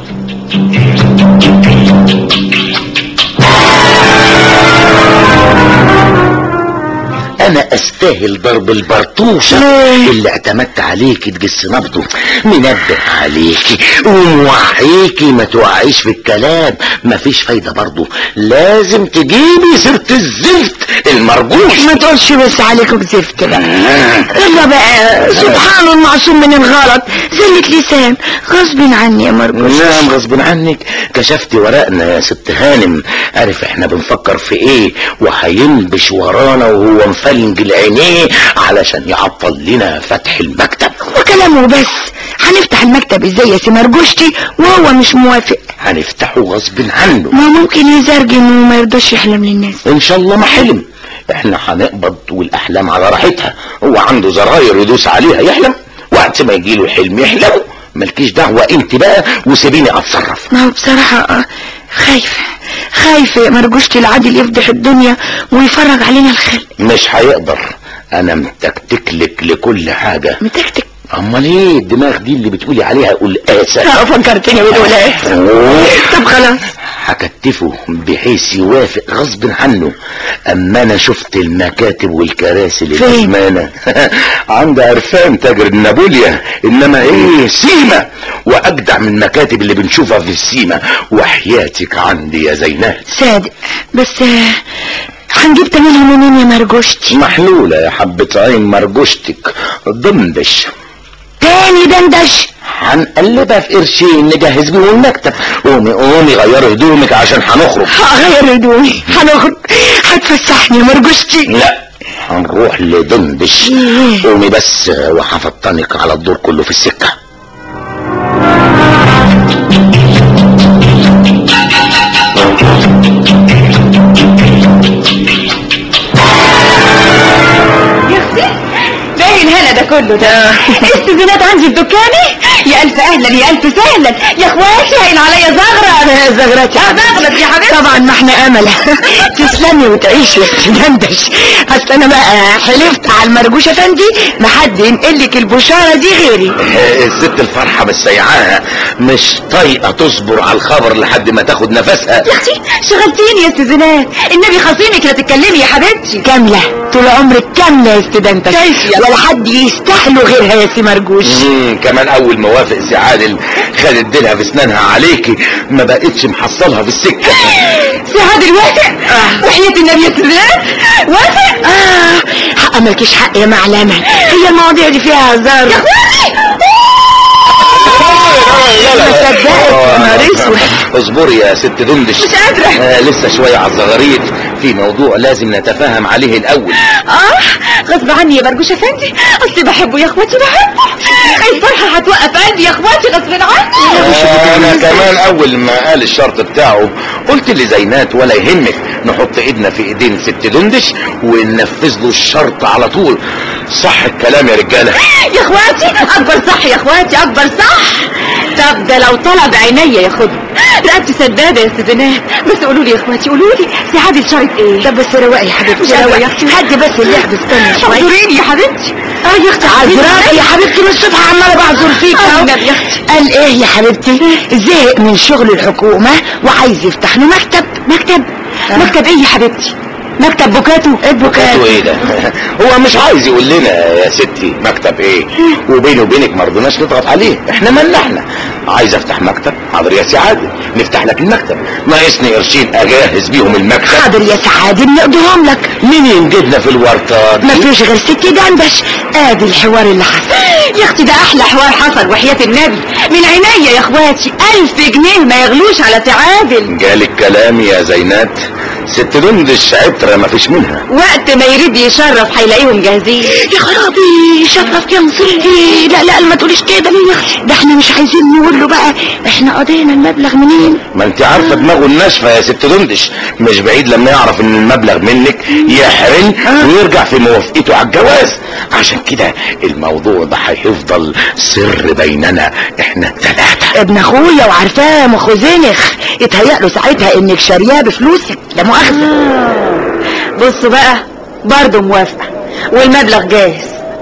انا استاهل ضرب البرطوشة اللي اعتمدت عليكي تجس نبضه. منبه عليكي وموعيكي ما توعيش في الكلام، مفيش فايدة برضه، لازم تجيبي سيرة الزفت المرجوش. ما تقولش بس عليكم زفت بقى. يلا بقى، سبحان المعصوم من الغلط، زلة لسان غصب عني يا مرجوش. نعم غصب عنك. كشفت ورقنا يا ست هانم، عارف احنا بنفكر في ايه، وهينبش ورانا وهو مفلنج العينيه علشان يعطل لنا فتح المكتب. وكلامه بس، هنفتح المكتب ازاي يا سي مرجوشتي وهو مش موافق؟ هنفتحه غصب عنه. ما ممكن يزرجن وما يرضاش يحلم للناس. ان شاء الله ما حلم، احنا هنقبض والاحلام على راحتها. هو عنده زراير يدوس عليها يحلم، وقت ما يجيله الحلم يحلم. مالكيش دعوة انت بقى وسيبيني اتصرف. ما هو بصراحة خايفة خايفة يا مرجوشتي العادل يفضح الدنيا ويفرج علينا الخلق. مش هيقدر، انا متكتكلك لكل حاجة. متكتك؟ امال ايه الدماغ دي اللي بتقولي عليها قلقاسة؟ اه فكرتني بالقلقاسة. طب خلاص هكتفه بحيث يوافق غصب عنه. اما انا شفت المكاتب والكراسي للازمانة عند عرفان تاجر النابوليا، انما ايه سيما واجدع من المكاتب اللي بنشوفها في السيما، وحياتك عندي يا زينات. صادق، بس هنجيب تمنها منين يا مرجوشتي؟ محلولة يا حبة عين مرجوشتك، دندش تاني دندش. هنقلبها في قرشين نجهز بيهم المكتب. قومي قومي غيري هدومك عشان هنخرج. هغير هدومي هنخرج؟ هتفسحني يا مرجوشتي؟ لا هنروح لدندش. قومي بس وهفطنك على الدور كله في السكة. يا ايه الهنا ده كله ده؟ استزنات عندي في دكاني؟ يا الف اهلا يا الف سهلا يا اخواتي، هين عليا زغرة زغرتي اه زغرت يا حبيبتي. طبعا ما احنا امل. تسلمي وتعيشي يا تندش. اصل انا بقى حلفت على المرجوش افندي ما حد ينقل لك البشاره دي غيري. الست الفرحة بس سيعاها مش طايقة تصبر على الخبر لحد ما تاخد نفسها. يا اختي شغلتيني يا استزنات، النبي خصيمك لا تتكلمي يا حبيبتي. كامله طول عمرك كامله يا استدنتك، ولا حد يستحلوا غيرها يا سي مرجوش. مم، كمان اول ما وافق سي عادل خدت ديلها في اسنانها عليكي، ما بقتش محصلها في السكه. سي عادل وافق؟ آه. وحياة النبي يا استزنات وافق؟ اه حق مالكيش حق يا معلمه، هي المواضيع دي فيها هزار يا اخواتي. لا لا ما صدقت يا نهار اسود. اصبري يا ست دندش، مش قادرة. آه لسه شوية على الزغاريد، في موضوع لازم نتفاهم عليه الاول. اه غصب عني يا مرجوش افندي، اصلي بحبه يا اخواتي بحبه. الفرحة هتوقف قلبي يا اخواتي غصب عني. آه انا كمان اول ما قال الشرط بتاعه قلت لزينات ولا يهمك، نحط ايدنا في ايدين ست دندش وننفذ له الشرط على طول. صح الكلام يا رجالة؟ يا اخواتي اكبر صح يا اخواتي اكبر صح. طب ده لو طلب عينيا ياخدها، رقبتي سداده يا استاذنات. بس قولوا لي يا اخواتي قولوا لي سي عادل شرط ايه؟ طب بس رواقي يا حبيبتي رواقي يا اختي، حد بس اللي يحبس استني شويه. اعذريني يا حبيبتي. اه يا اختي عذراك يا حبيبتي، من الصبح عماله بعذر فيك اهو. يا اختي قال ايه يا حبيبتي؟ زهق من شغل الحكومه وعايز يفتح له مكتب. مكتب آه. مكتب ايه يا حبيبتي؟ مكتب بوكاتو. ايه بوكاتو ايه ده؟ هو مش عايز يقول لنا يا ستي مكتب ايه، وبيني وبينك ما رضناش نضغط عليه، احنا مالنا احنا. عايز افتح مكتب، حاضر يا سي عادل نفتح لك المكتب، ناقصني قرشين اجهز بيهم المكتب. حاضر يا سي عادل نقضيهم لك. مين ينجدنا في الورطه دي؟ ما فيش غير ست دندش. ادي الحوار اللي حصل يا اختي، ده احلى حوار حصل وحياة النبي من عينيا يا اخواتي. الف جنيه ما يغلوش على سي عادل. جالك كلام يا زينات؟ ست دندش عبترة ما فيش منها، وقت ما يريد يشرف هيلاقيهم جاهزين. يا خرابي شرف يا نصيبي. لا لا ما تقوليش كده، ده احنا مش عايزين نقول له بقى احنا قضينا المبلغ منين. ما انت عارفه دماغه الناشفه يا ست دندش، مش بعيد لما يعرف ان المبلغ منك يحرن ويرجع في موافقته على الجواز. عشان كده الموضوع ده هيفضل سر بيننا احنا الثلاثه. ابن اخويا وعارفاه مخزنخ، يتهيأ له ساعتها انك شارياه بفلوسك، لا مؤاخذه. آه. بصوا بقى برضه موافقه والمبلغ جاهز،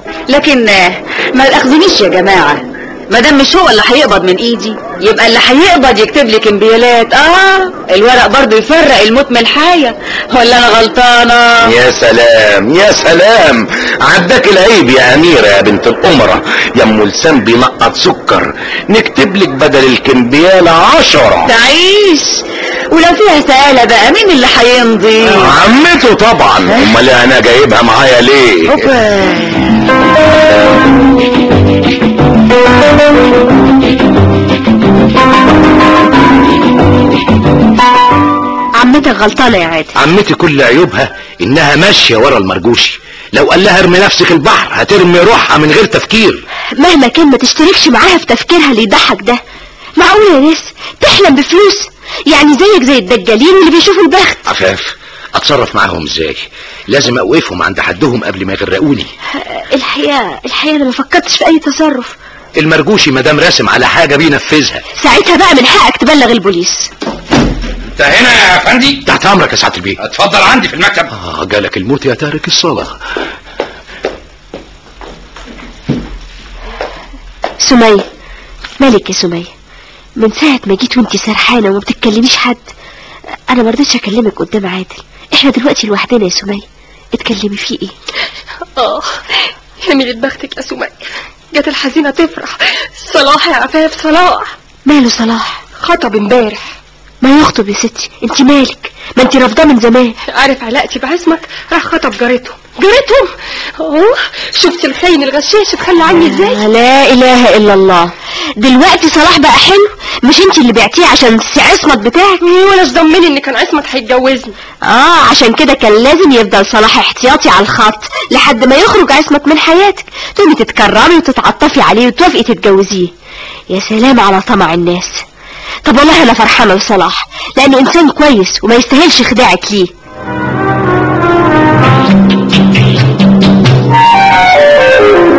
لكن ما تاخذونيش يا جماعه، ما دام مش هو اللي هيقبض من ايدي يبقى اللي هيقبض يكتب لي كمبيالات. اه الورق برضه يفرق الموت من الحياه، ولا انا غلطانه؟ يا سلام يا سلام، عداك العيب يا اميره يا بنت الامراء، يا ام لسان بينقط سكر، نكتب لك بدل الكمبياله عشرة. تعيش. ولو فيها سآلة بقى مين اللي هيمضي؟ عمته طبعا، امال انا جايبها معايا ليه؟ عمتك غلطانه يا عادل. عمتي كل عيوبها انها ماشيه ورا المرجوشي، لو قال لها ارمي نفسك البحر هترمي روحها من غير تفكير. مهما كان ما تشتركش معاها في تفكيرها اللي يضحك ده. معقول يا ناس تحلم بفلوس؟ يعني زيك زي الدجالين اللي بيشوفوا البخت. عفاف اتصرف معاهم ازاي؟ لازم اوقفهم عند حدهم قبل ما يغرقوني. الحقيقه الحقيقه انا ما فكرتش في اي تصرف. المرجوشي مادام راسم على حاجه بينفذها. ساعتها بقى من حقك تبلغ البوليس. انت هنا يا افندي؟ تحت امرك يا سعاده البيه. اتفضل عندي في المكتب. اه جالك الموت يا تارك الصلاه. سمية، مالك يا سمية؟ من ساعة ما جيت وانتي سرحانة وما بتتكلميش حد. انا ما رضيتش اكلمك قدام عادل، احنا دلوقتي لوحدنا يا سمية، اتكلمي فيه ايه؟ اه يا ميلة بختك يا سمية، جت الحزينة تفرح. صلاح يا عفاف صلاح. ماله صلاح؟ خطب امبارح. ما يخطب يا ستي، انت مالك؟ ما انت رافضاه من زمان. عارف علاقتي بعزمك، راح خطب جارتهم. جارتهم؟ اه شفتي الخاين الغشاش اتخلى عني ازاي؟ لا اله الا الله. دلوقتي صلاح بقى حلو، مش انت اللي بعتيه عشان عصمت بتاعك؟ ولا ضمني ان كان عصمت هيتجوزني. اه عشان كده كان لازم يفضل صلاح احتياطي على الخط لحد ما يخرج عصمت من حياتك، تقومي تتكرمي وتتعطفي عليه وتوافقي تتجوزيه. يا سلام على طمع الناس. طب والله انا فرحانه لصلاح لانه انسان كويس وما يستاهلش خداعك ليه.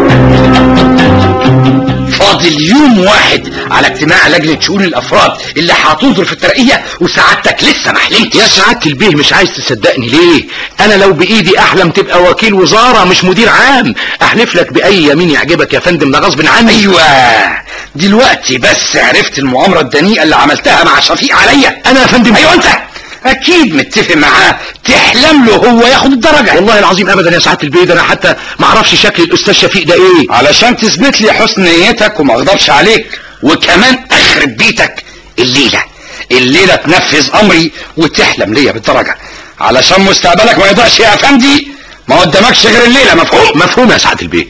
واحد على اجتماع لجنة شؤون الافراد اللي هتنظر في الترقية وسعادتك لسه ما حلمتش. يا سعادة البيه مش عايز تصدقني ليه؟ انا لو بايدي احلم تبقى وكيل وزارة مش مدير عام. احلف لك باي يمين يعجبك يا فندم، ده غصب عني. ايوه دلوقتي بس عرفت المؤامرة الدنيئة اللي عملتها مع شفيق عليا. انا يا فندم. ايوه انت اكيد متفق معاه تحلم له هو ياخد الدرجة. والله العظيم ابدا يا سعادة البيه، ده انا حتى ما اعرفش شكل الاستاذ شفيق ده ايه. علشان تثبت لي حسن نيتك وما اغضبش عليك وكمان اخرب بيتك الليلة الليلة تنفذ امري وتحلم ليا بالدرجة علشان مستقبلك ما يضيعش يا افندي. ما قدامكش غير الليلة. مفهوم؟ مفهوم يا سعادة البيه.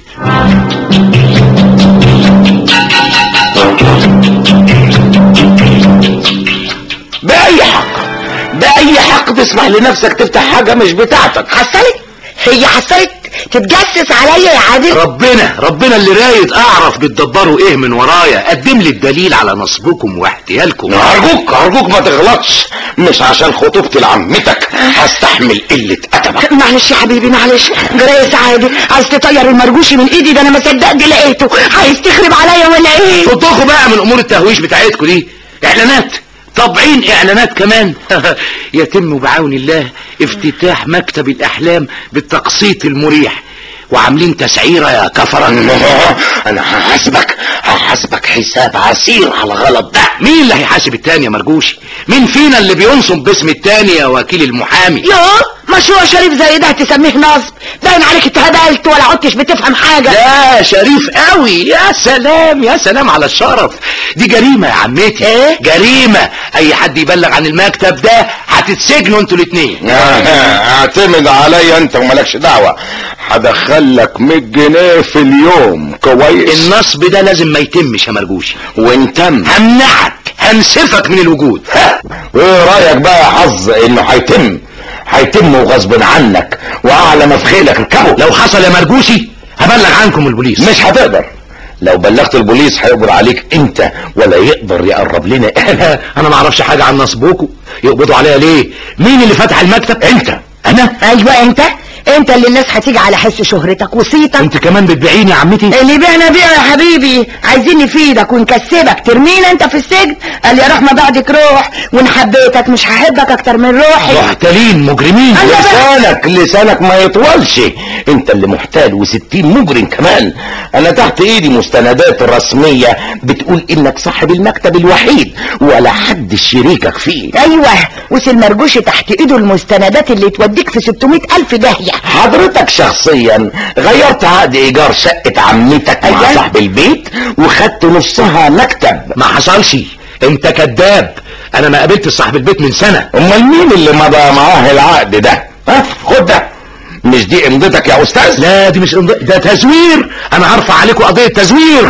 بأي حق بأي حق تسمح لنفسك تفتح حاجة مش بتاعتك؟ حصلت؟ هي حصلت؟ تتجسس عليا يا عادل؟ ربنا ربنا اللي رايد اعرف بتدبروا ايه من ورايا. قدم لي الدليل على نصبكم واحتيالكم. ارجوك ارجوك ما تغلطش، مش عشان خطوبتي لعمتك هستحمل قلة ادبك. معلش يا حبيبي معلش. جرايه سعادة عايز تطير المرجوشي من ايدي، ده انا ما صدقت لقيته. عايز تخرب عليا ولا ايه؟ فضوكوا بقى من امور التهويش بتاعتكم دي. اعلانات طابعين اعلانات كمان. يتم بعون الله افتتاح مكتب الاحلام بالتقسيط المريح، وعاملين تسعيرة يا كفرة. انا هحاسبك هحاسبك حساب عسير على الغلط ده. مين اللي هيحاسب التاني يا مرجوشي؟ مين فينا اللي بينصب باسم التاني يا وكيل المحامي؟ يا مشروع شريف زي ده هتسميه نصب؟ باين عليك اتهبلت ولا عدتش بتفهم حاجة. لا شريف قوي. يا سلام يا سلام على الشرف. دي جريمة يا عمتي. ايه؟ جريمة. اي حد يبلغ عن المكتب ده هتتسجنوا انتوا الاتنين. اعتمد عليا انت ومالكش دعوة. هدخلك مية جنيه في اليوم. كويس؟ النصب ده لازم ما يتمش يا مرجوشي. وان تم همنعك هنسفك من الوجود. وايه رايك بقى يا حظ انه هيتم؟ هيتم وغصب عنك واعلى ما في خيلك اركبه. لو حصل يا مرجوشي هبلغ عنكم البوليس. مش هتقدر. لو بلغت البوليس هيقبض عليك انت ولا يقدر يقرب لنا احنا. انا ما اعرفش حاجه عن نصبكم. يقبضوا عليا ليه؟ مين اللي فتح المكتب؟ انت. انا؟ ايوه انت انت اللي الناس هتيجي على حس شهرتك وصيتك. انت كمان بتبيعيني يا عمتي؟ اللي بيعنا بيع يا حبيبي. عايزين نفيدك ونكسبك ترمينا انت في السجن. قال يا رحمة بعدك روح، وان حبيتك مش هحبك اكتر من روحي. محتالين مجرمين. لسانك لسانك ما يطولش. انت اللي محتال وستين مجرم كمان. انا تحت ايدي مستندات رسمية بتقول انك صاحب المكتب الوحيد ولا حد شريكك فيه. ايوه وسل مرجوشي تحت ايده المستندات اللي توديك في ستمائة الف داهية. حضرتك شخصيا غيرت عقد ايجار شقة عمتك مع أيوة. صاحب البيت وخدت نصها مكتب. ما حصلش. انت كذاب. انا ما قابلت صاحب البيت من سنة. امال مين اللي مضى معاه العقد ده؟ ها خد ده. مش دي امضتك يا استاذ؟ لا دي مش امضتي، ده تزوير. انا هرفع عليكم قضية تزوير.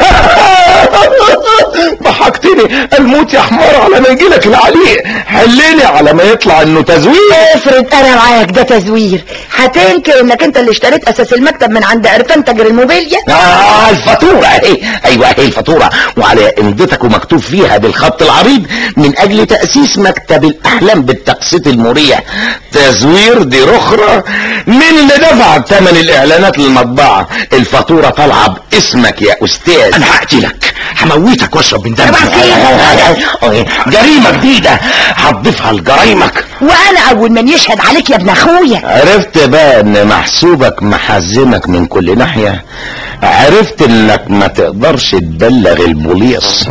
ضحكتني. الموت يا حمار على ما يجيلك العليق. حلني على ما يطلع انه تزوير. افرض انا معاك ده تزوير، هتنكر انك انت اللي اشتريت اساس المكتب من عند عرفان تاجر الموبيليا؟ اه الفاتورة اهي. ايوه اهي الفاتورة وعلى امضتك ومكتوب فيها بالخط العريض من اجل تأسيس مكتب الاحلام بالتقسيط المريح. تزوير دي رخرة. مين اللي دفع ثمن الاعلانات للمطبعة؟ الفاتورة طالعة باسمك يا استاذ. انا هقتلك هموتك واشرب من دمك. جريمة جديدة هتضيفها لجرايمك. وانا اول من يشهد عليك يا ابن اخويا. عرفت بقى ان محسوبك محزمك من كل ناحية. عرفت انك ما تقدرش تبلغ البوليس.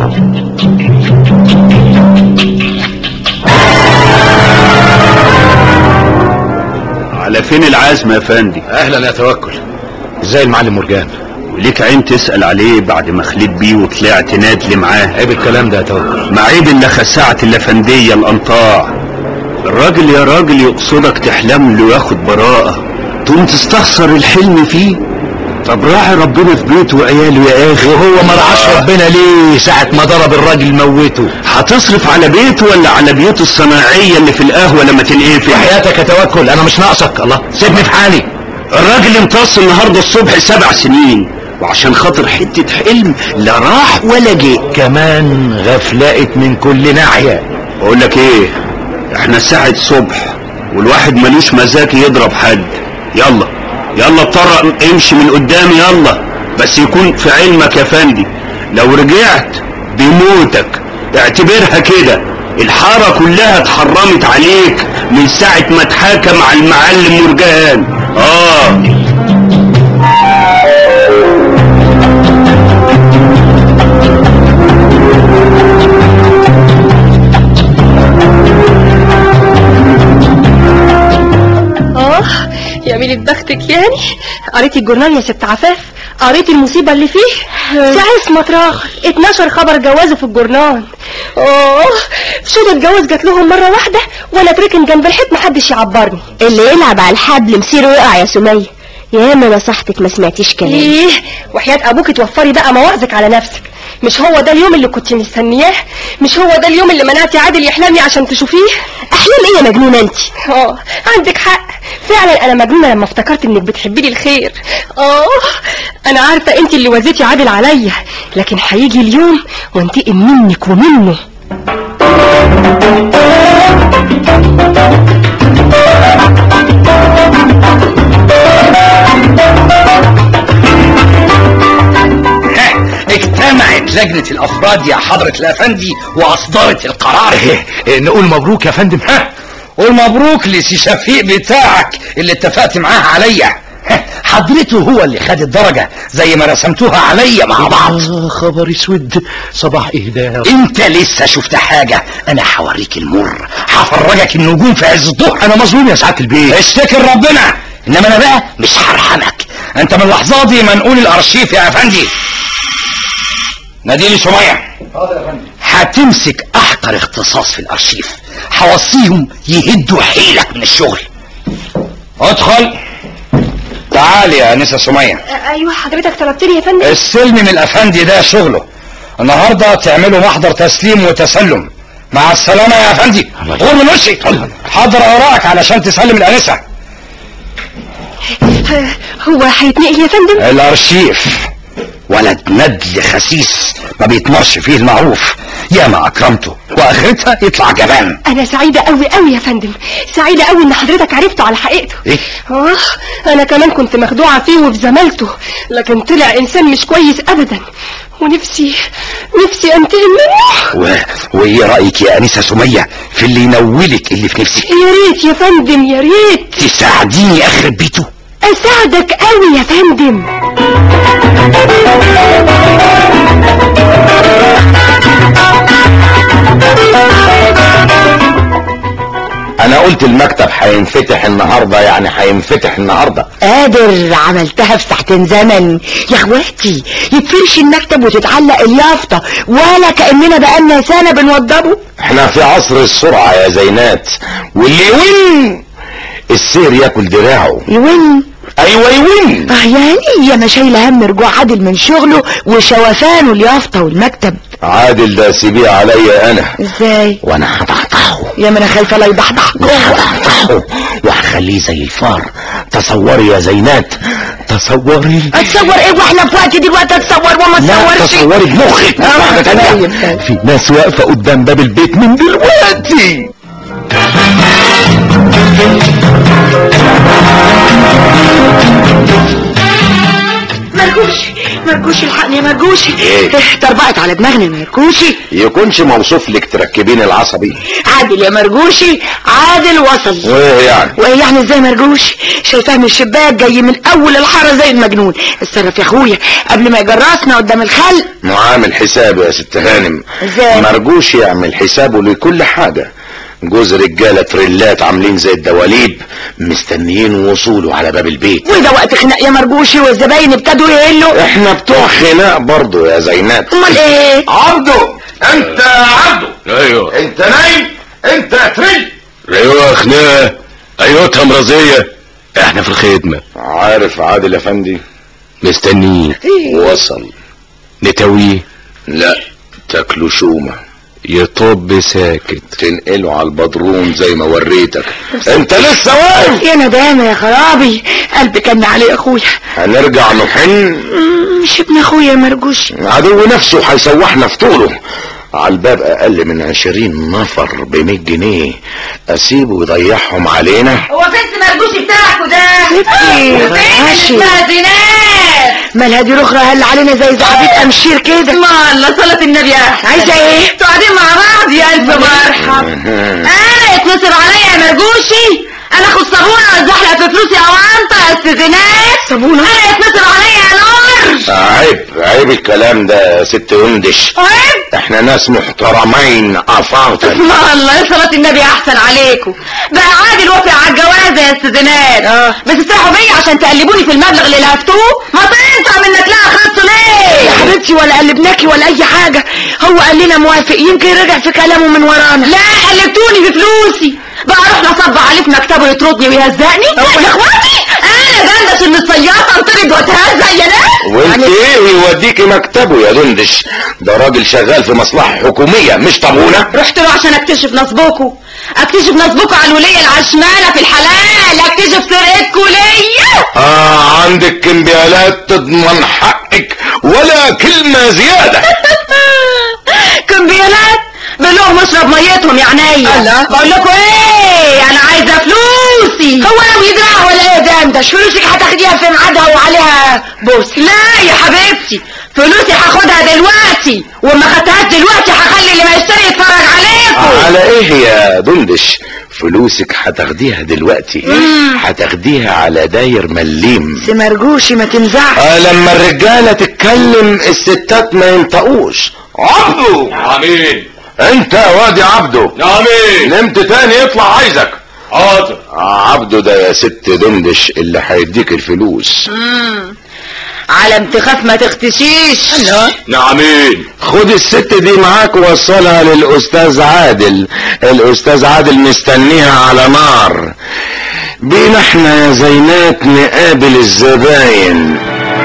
على فين العزم يا فندي؟ اهلا يا توكل. ازاي المعلم مرجان؟ وليك عين تسأل عليه بعد ما خليت بيه وطلعت نادل معاه؟ عيب الكلام ده يا توكل. ما عيب الا خسعت الافندية الانطاع. الراجل يا راجل يقصدك تحلم له ياخد براءة تقوم تستخسر الحلم فيه. طب راعي ربنا في بيته وعياله يا اخي. وهو ما رعاش ربنا ليه ساعة ما ضرب الراجل موته؟ هتصرف على بيته ولا على بيوته الصناعية اللي في القهوة لما تنقفل؟ حياتك يا توكل انا مش ناقصك. الله سيبني في حالي. الراجل امتص النهاردة الصبح سبع سنين وعشان خاطر حتة حلم لا راح ولا جه. كمان غفلقت من كل ناحية. اقول لك ايه، احنا ساعة صبح والواحد ملوش مزاج يضرب حد. يلا يلا اتطرق امشي من قدامي يلا، بس يكون في علمك يا فندي لو رجعت بموتك، اعتبرها كده. الحارة كلها اتحرمت عليك من ساعة ما اتحاكم مع المعلم مرجان. اه اه يا ميلة بختك يعني. قريتي الجورنال يا ست عفاف؟ قريتي المصيبة اللي فيه؟ ساعة ما تراخ اتناشر خبر جوازه في الجورنال. اه شو اتجوز جات لهم مرة واحدة وانا اتركن جنب الحيط محدش يعبرني. اللي يلعب على الحبل مصيره يقع يا سمية. يا ما نصحتك ما سمعتيش كلامي. ايه وحياة ابوك توفري بقى مواعظك على نفسك. مش هو ده اليوم اللي كنت مستنياه؟ مش هو ده اليوم اللي منعتي عادل يحلمي عشان تشوفيه؟ احلام ايه يا مجنونة انت؟ اه عندك حق فعلا، انا مجنونة لما افتكرت انك بتحبي لي الخير. اه انا عارفة انت اللي وزيتي عادل عليا، لكن هيجي اليوم وانتقم منك ومنه. اجتمعت لجنة الافراد يا حضرة الافندي واصدرت القرار. نقول مبروك يا فندم. ها قول مبروك لسي شفيق بتاعك اللي اتفقت معاه عليا. حضرته هو اللي خد الدرجة زي ما رسمتوها عليا مع بعض. آه خبر اسود، صباح اهداء. انت لسه شفت حاجة؟ انا هوريك المر، هفرجك النجوم في عز الظهر. انا مظلوم يا سعادة البيت. اشتكي لربنا، انما انا بقى مش هرحمك. انت من اللحظة دي منقول الارشيف يا افندي. ناديلي سمية. حاضر يا فندم. هتمسك احقر اختصاص في الارشيف، هوصيهم يهدوا حيلك من الشغل. ادخل. تعالي يا انسة سمية. ايوه حضرتك طلبتني يا فندم. السلم من الافندي ده شغله، النهارده تعملوا محضر تسليم وتسلم. مع السلامة يا افندي. غور من وشي. حضر اوراقك علشان تسلم الانسة. هو هيتنقل يا فندم؟ الارشيف ولد ندل خسيس ما بيتمرش فيه المعروف، يا ما اكرمته واخرتها يطلع جبان. انا سعيدة قوي قوي يا فندم، سعيدة قوي ان حضرتك عرفته على حقيقته. ايه؟ اه انا كمان كنت مخدوعة فيه وفي زمالته، لكن طلع انسان مش كويس ابدا، ونفسي نفسي انتقم منه. و... وايه رايك يا انسة سمية في اللي ينولك اللي في نفسك؟ يا ريت يا فندم يا ريت تساعديني اخرب بيته. اساعدك قوي يا فندم. انا قلت المكتب هينفتح النهارده، يعني هينفتح النهارده. قادر عملتها في ساعتين زمن يا اخواتي. يتفرش المكتب وتتعلق اليافطه ولا كاننا بقالنا سنه بنوضبه. احنا في عصر السرعه يا زينات، واللي يوين السير ياكل دراعه. يوين؟ ايوه يوين. اه يعني يا ما شايله هم رجوع عادل من شغله وشوفانه اليافطه والمكتب. عادل ده سيبيه عليا انا. ازاي؟ وانا هضحضحه. يا ما انا خايفه لا يضحضح جوه. هضحضحه وهخليه زي الفار. تصوري يا زينات، تصوري. اتصور ايه واحنا في وقت دلوقتي؟ اتصور وما لا تصورش. تصوري بمخك. اه تانية. في ناس واقفه قدام باب البيت من دلوقتي. مرجوشي مرجوشي الحقني يا مرجوشي. ايه؟ طربقت على دماغنا يا مرجوشي. يكونش موصوف لك تركبين العصبي. عادل يا مرجوشي، عادل وصل. وايه يعني؟ وايه يعني ازاي مرجوشي؟ شايفاه من الشباك جاي من اول الحاره زي المجنون. اتصرف يا اخويا قبل ما يجرسنا قدام الخلق. معامل حسابه يا ست هانم. ازاي؟ مرجوش يعمل حسابه لكل حاجة. جوز رجالة تريلات عاملين زي الدواليب مستنيين وصوله على باب البيت. وده وقت خناق يا مرجوشي والزباين ابتدوا يقلوا. احنا بتوع خناق برضو يا زينات. امال ايه؟ عبده انت عبده. ايوه انت نايم انت تريل. ايوه خناقه. ايوه مرضيه، احنا في الخدمه. عارف عادل افندي مستنيه. وصل. نتويه؟ لا تاكلوا شومة. يطب ساكت. تنقله على البدروم زي ما وريتك. انت لسه واقف؟ يا ندامة يا خرابي، قلبي كان عليه يا اخويا. هنرجع نحن؟ مش ابن اخويا يا مرجوشي. عدو نفسه هيسوحنا في طوله. على الباب اقل من عشرين نفر بمية جنيه، اسيبه ويضيعهم علينا؟ هو فين مرجوش بتاعكوا ده؟ ستي فين المأذنات؟ مالها دي رخرة هل علينا زي زعبيط امشير كده؟ ما الله صلاة النبي احسن. عايزة ايه؟ تقعدين مع بعض يا الف مرحب. انا يتنصر عليا يا مرجوشي؟ انا اخد صابونه وازحلق في فلوسي او عنطه يا استاذنات؟ صابونه؟ انا يتنصر عليا يا نور؟ عيب عيب الكلام ده يا ست هندش. عيب؟ احنا ناس محترمين افاضل. ما الله يا صلاة النبي احسن عليكم. بقى عادل وافق على الجوازه يا استاذنات. اه بس تسرحوا بيا عشان تقلبوني في المبلغ اللي لهفتوه؟ ما تنطق منك لا خدته ليه؟ يا حبيبتي ولا قلبناكي ولا اي حاجة، هو قال لنا موافق، يمكن رجع في كلامه من ورانا. لا قلبتوني في فلوسي، بقى اروح نصب عليه في مكتبه يطردني ويهزقني؟ يا اخواتي انا دندش المصياطه انطرد واتهزق يا ناس. وانت ايه يوديكي مكتبه يا دندش؟ ده راجل شغال في مصلحة حكومية مش طابونة. رحت له عشان اكتشف نصبكم، اكتشف نصبكم على الولية العشمانة في الحلال، اكتشف سرقتكم ليا. اه عندك كمبيالات تضمن حقك ولا كلمة زيادة. كمبيالات بلهم اشرب ميتهم يا عينيا. الله. بقول لكم ايه، انا عايزه فلوسي. هو لو يدرع ولا ايه ده؟ مش فلوسك هتاخديها في ميعادها وعليها بوس. لا يا حبيبتي، فلوسي هاخدها دلوقتي، وما خدتهاش دلوقتي هخلي اللي ما يشتري يتفرج عليكم. على ايه يا دندش؟ فلوسك هتاخديها دلوقتي، هتاخديها على داير مليم. سمرجوشي ما تنزعش. آه لما الرجالة تتكلم الستات ما ينطقوش. عبدو عمين. انت يا وادي عبدو. عمين. نمت تاني يطلع عايزك. حاضر. آه عبدو ده يا ست دندش اللي هيديك الفلوس. امم على تخاف ما تختشيش. الله. نعمين. خد الست دي معاك ووصلها للاستاذ عادل، الاستاذ عادل مستنيها على نار. بينا احنا يا زينات نقابل الزباين.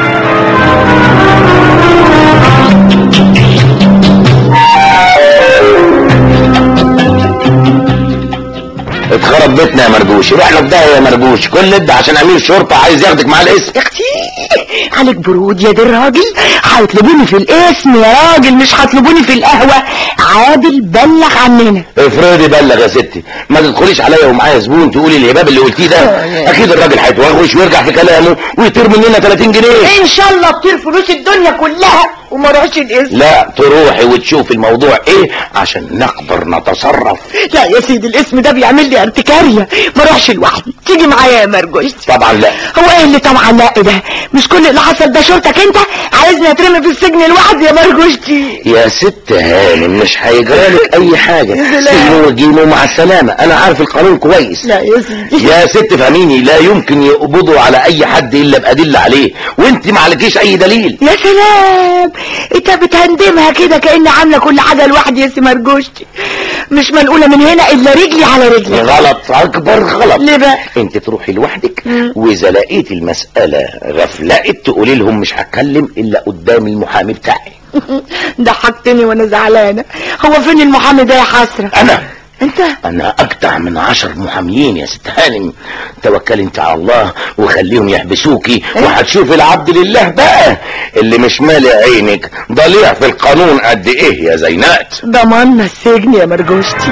اتخرب بيتنا يا مرجوش، روح لك ده يا مرجوش، كل ده عشان امير شرطة عايز ياخدك مع الاسم. يا اختي عليك برود يا دي الراجل، هيطلبوني في الاسم يا راجل، مش هيطلبوني في القهوة. عادل بلغ عننا. افرضي بلغ يا ستي، ما تدخليش عليا ومعايا زبون تقولي الهباب اللي قلتيه ده. اكيد الراجل هيتوغوش ويرجع في كلامه ويطير مننا ثلاثين جنيه. ان شاء الله تطير فلوس الدنيا كلها وما اروحش الاسم. لا تروحي وتشوفي الموضوع ايه عشان نقدر نتصرف. لا يا سيدي الاسم ده بيعمل لي ارتكارية، ما اروحش لوحدي، تيجي معايا يا مرجوش. طبعا لا. هو ايه اللي طبعا لا ده؟ مش كل اللي حصل ده شرطك انت؟ عايزني اترمي في السجن لوحدي يا مرجوشتي؟ يا ست هانم مش هيجرالك اي حاجة، سجن وجيمه مع السلامة، انا عارف القانون كويس. لا يا سيدي. يا ست فهميني، لا يمكن يقبضوا على اي حد الا بأدلة عليه، وانت ما عليكيش اي دليل. يا سلام، انت بتهندمها كده كأني عاملة كل حاجة لوحدي يا سي مرجوشتي. مش منقولة من هنا الا رجلي على رجلي. غلط، اكبر غلط. ليه بقى؟ انت تروحي لوحدك، واذا لقيت المسألة غفلقت تقولي لهم مش هتكلم الا قدام المحامي بتاعي. ضحكتني وانا زعلانة. هو فين المحامي ده يا حسرة؟ انا انت؟ انا اجدع من عشر محاميين يا ست هانم. توكلي انت على الله وخليهم يحبسوكي، وهتشوفي العبد لله بقى اللي مش مالي عينك ضليع في القانون قد ايه يا زينات. ضمنا السجن يا مرجوشتي.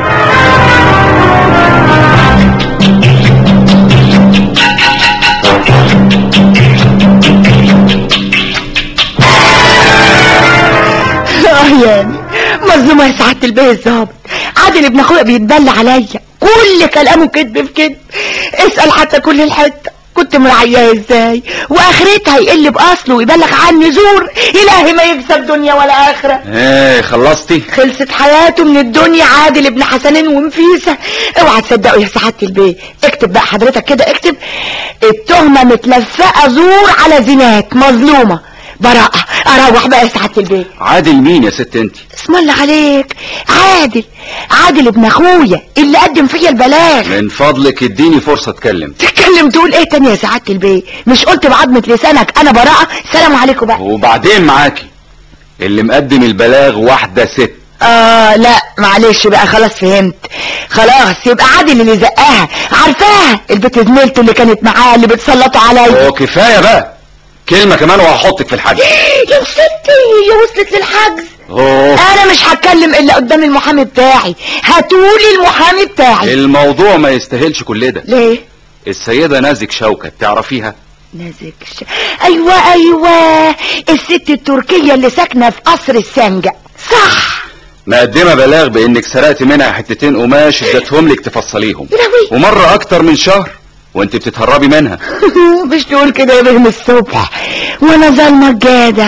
اه يعني مظلومة يا سعادة البيه الظابط. عادل ابن اخويا بيتبلى عليا، كل كلامه كذب في كذب. اسأل حتى كل الحتة كنت مراعياه ازاي، واخرتها يقل باصله ويبلغ عني زور. الهي ما يكسب دنيا ولا اخرة. ايه خلصتي؟ خلصت حياته من الدنيا عادل ابن حسنين ونفيسة. اوعى تصدقوا يا سعادة البيه. اكتب بقى حضرتك كده، اكتب التهمة متلفقة زور على زينات مظلومة براءة. اروح بقى يا سعادة البيه. عادل مين يا ست انت؟ اسم الله عليك، عادل عادل ابن اخويا اللي قدم فيا البلاغ. من فضلك اديني فرصة اتكلم. تتكلم تقول ايه تاني يا سعادة البيه؟ مش قلت بعضمة لسانك انا براءة؟ سلام عليكم بقى. وبعدين معاكي اللي مقدم البلاغ واحدة ست. اه لا معلش بقى، خلاص فهمت. خلاص يبقى عادل اللي زقاها، عارفاها البت زميلته اللي كانت معاها اللي بتسلطوا عليا. هو كفاية بقى، كلمة كمان وهحطك في الحجز. يا ستي هي وصلت للحجز؟ أوه. انا مش هتكلم الا قدام المحامي بتاعي، هاتولي المحامي بتاعي. الموضوع ما يستاهلش كل ده. ليه؟ السيدة نازك شوكت تعرفيها؟ نازك ش... ايوه ايوه الست التركية اللي ساكنة في قصر السنجة، صح؟ مقدمة بلاغ بانك سرقت منها حتتين قماش ادتهم لك تفصليهم، ومرة اكتر من شهر وانت بتتهربي منها. مش تقول كده يا بهم الصبح وانا ظالمة الجدع.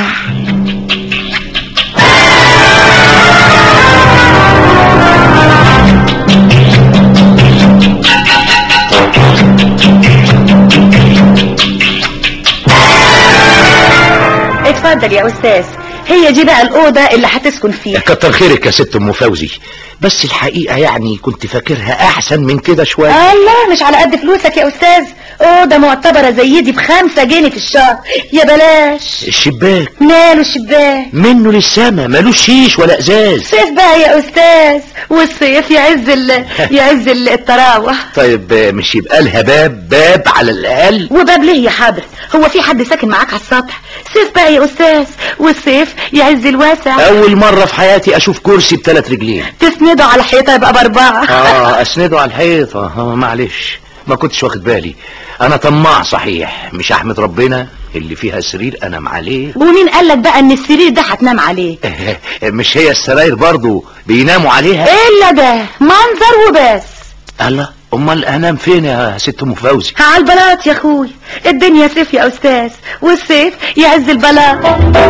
اتفضل يا استاذ، هي دي بقى الأوضة اللي هتسكن فيها. كتر خيرك يا ست ام فوزي، بس الحقيقة يعني كنت فاكرها احسن من كده شوية. الله، مش على قد فلوسك يا استاذ، أوضة معتبرة زي دي بخمسة جنيه في الشهر، يا بلاش. الشباك ماله الشباك؟ منه للسما، مالوش شيش ولا ازاز. صيف بقى يا استاذ، والصيف يعز ال... يعز ال- الطراوة. طيب مش يبقى لها باب باب على الاقل؟ وباب ليه يا حضرة؟ هو في حد ساكن معاك على السطح؟ صيف بقى يا استاذ، والصيف يعز الواسع. اول مرة في حياتي اشوف كرسي بثلاث رجلين. تسنده على الحيطة يبقى باربعة. اه اسنده على الحيطة. اه معلش ما كنتش واخد بالي، انا طماع صحيح، مش احمد ربنا اللي فيها سرير انام عليه. ومين قالك بقى ان السرير ده هتنام عليه؟ مش هي السراير برضو بيناموا عليها؟ الا ده منظر وبس. الله، امال انام فين يا ست ام فوزي؟ على البلاط يا اخوي، الدنيا صيف يا استاذ، والصيف يعز البلاط.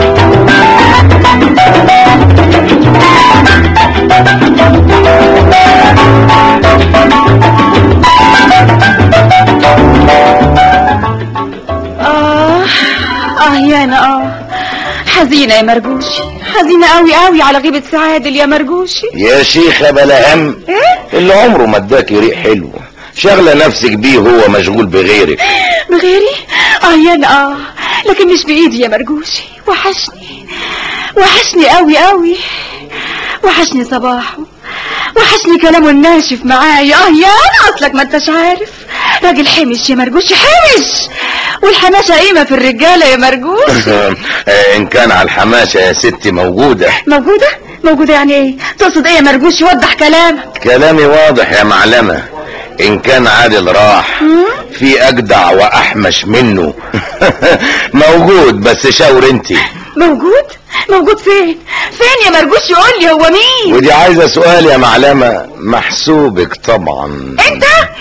اه اه يا انا اه حزينة يا مرجوشي، حزينة قوي قوي على غيبة سعادل يا مرجوشي. يا شيخة بلا هم، ايه اللي عمره ما اداكي ريق حلو، شغلة نفسك بيه هو مشغول بغيرك. بغيري؟ اه يا انا اه لكن مش بايدي يا مرجوشي. وحشني وحشني قوي قوي، وحشني صباحه، وحشني كلامه الناشف معايا. اه يا انا اصلك ما انتش عارف، راجل حمش يا مرجوشي، حمش، والحماشة قيمة في الرجالة يا مرجوش. ان كان على الحماشة يا ستي موجودة. موجودة؟ موجودة يعني ايه؟ تقصد ايه يا مرجوش؟ وضح كلامك. كلامي واضح يا معلمة، ان كان عادل راح في اجدع واحمش منه. موجود، بس شاور انتي. موجود؟ موجود فين؟ فين يا مرجوش؟ يقول لي هو مين؟ ودي عايزة سؤال يا معلمة، محسوبك طبعا. انت؟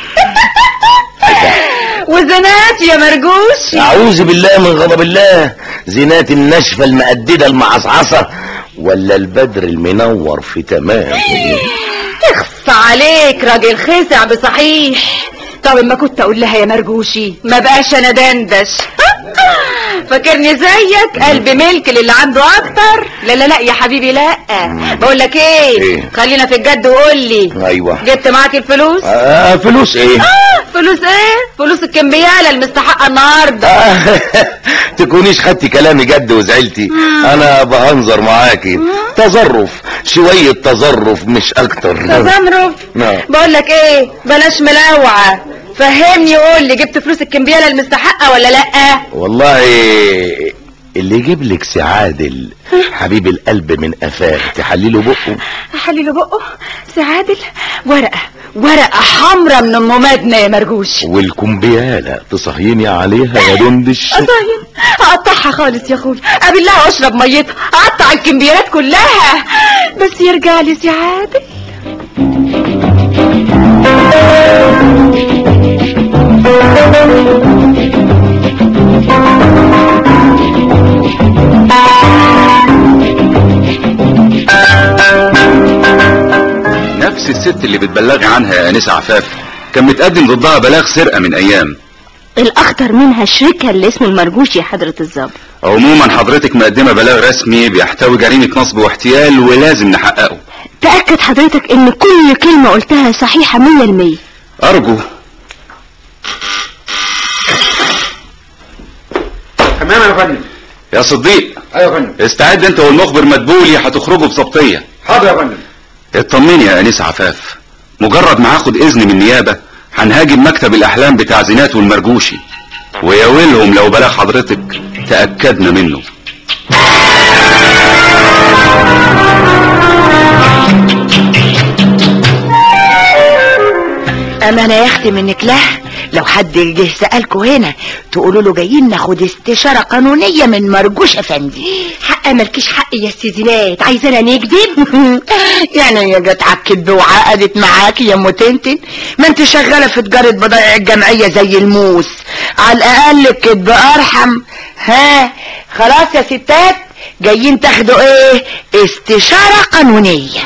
وزنات يا مرجوش؟ اعوذ بالله من غضب الله، زينات النشفة المقددة المعصعصة ولا البدر المنور في تمام. اخص عليك راجل خسع بصحيح. طب اما كنت اقول لها يا مرجوشي ما بقاش انا دندش. فاكرني زيك قلب ملك للي عنده اكتر؟ لا لا لا يا حبيبي، لا. بقول لك ايه, إيه؟ خلينا في الجد وقول لي، ايوه جبت معاك الفلوس؟ آه فلوس ايه؟ اه فلوس ايه؟ فلوس الكمبيالة المستحقة النهاردة. آه تكونيش خدتي كلامي جد وزعلتي، انا بهنظر معاكي، تظرف شوية تظرف مش اكتر. تظرف؟ نعم. بقول لك ايه، بلاش ملوعة، فهمني قول لي، جبت فلوس الكمبيالة المستحقة ولا لا؟ والله اللي يجيب لك سعادل حبيب القلب من قفاه تحليله بقه. احلله بقه؟ سعادل ورقة ورقة حمرة من ام مدنة يا مرجوش. والكمبيالة تصهيني عليها يا دندش؟ اصهين؟ اقطعها خالص يا اخوي، ابلها واشرب ميتها، اقطع الكمبيالات كلها، بس يرجع لي سعادل. نفس الست اللي بتبلغي عنها يا انسة عفاف كان متقدم ضدها بلاغ سرقة من ايام. الاخطر منها شريكها اللي اسمه المرجوش يا حضرة الضابط. عموما حضرتك مقدمة بلاغ رسمي بيحتوي جريمة نصب واحتيال ولازم نحققه. تأكد حضرتك ان كل كلمة قلتها صحيحة مية المية. ارجو. تمام يا فندم. يا صديق. ايوه يا فندم. استعد انت والمخبر مدبولي هتخرجوا بضبطية. حاضر يا فندم. اطمني يا انسة عفاف، مجرد ما هاخد اذن من النيابة هنهاجم مكتب الاحلام بتاع زينات والمرجوشي، ويا ويلهم لو بلاغ حضرتك تأكدنا منه. امانه يا اختي منك له، لو حد جه سألكوا هنا تقولوا له جايين ناخد استشارة قانونية من مرجوش افندي. حق مالكيش حق يا استاذ زينات، عايزانا نكذب؟ يعني هي جت على الكدب وعقدت معاكي يا ام تنتن؟ ما انت شغالة في تجارة بضائع الجمعية زي الموس، على الاقل الكدب ارحم. ها خلاص يا ستات، جايين تاخدوا ايه؟ استشارة قانونية.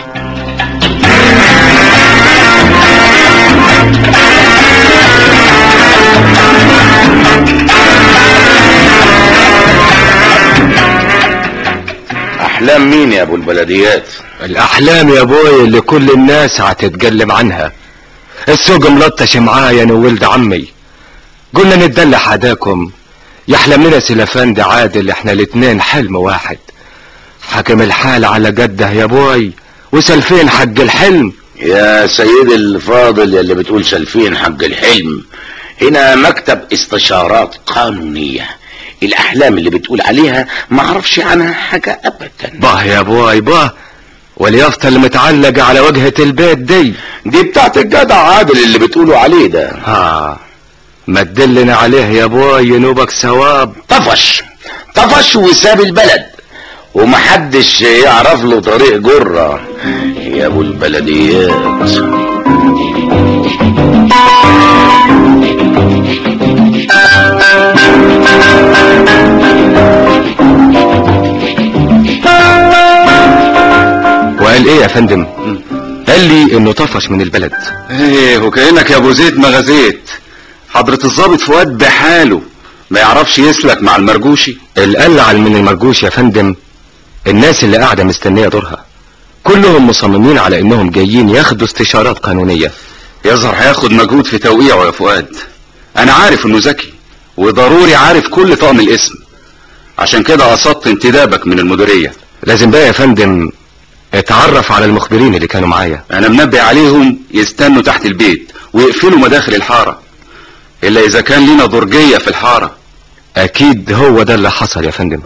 احلام مين يا ابو البلديات؟ الاحلام يا ابوي اللي كل الناس هتتكلم عنها. السوق ملطش معايا انا وولد عمي، قلنا نتدلع حداكم يحلم لنا سلفان عادل، احنا الاتنين حلم واحد. حكم الحال على قده يا ابوي، وسلفين حق الحلم. يا سيدي الفاضل يا اللي بتقول سلفين حق الحلم، هنا مكتب استشارات قانونية. الاحلام اللي بتقول عليها ما اعرفش عنها حاجة ابدا. باه يا ابوي باه، واليافطة اللي متعلقة على واجهة البيت دي دي بتاعت الجدع عادل اللي بتقولوا عليه ده. ها ما تدلنا عليه يا ابوي ينوبك ثواب. طفش طفش وساب البلد ومحدش يعرف له طريق جرة يا ابو البلديات. وقال ايه يا فندم؟ قال لي انه طفش من البلد. ايه وكأنك يا ابو زيد ما غزيت. حضرة الضابط فؤاد بحاله ما يعرفش يسلك مع المرجوشي. القلع من المرجوشي يا فندم الناس اللي قاعدة مستنية دورها كلهم مصممين على انهم جايين ياخدوا استشارات قانونية. يظهر هياخد مجهود في توقيعه يا فؤاد. انا عارف انه ذكي وضروري عارف كل طقم الاسم، عشان كده قصدت انتدابك من المديرية. لازم بقى يا فندم اتعرف على المخبرين اللي كانوا معايا. انا منبه عليهم يستنوا تحت البيت ويقفلوا مداخل الحارة الا اذا كان لنا درجية في الحارة. اكيد هو ده اللي حصل يا فندم.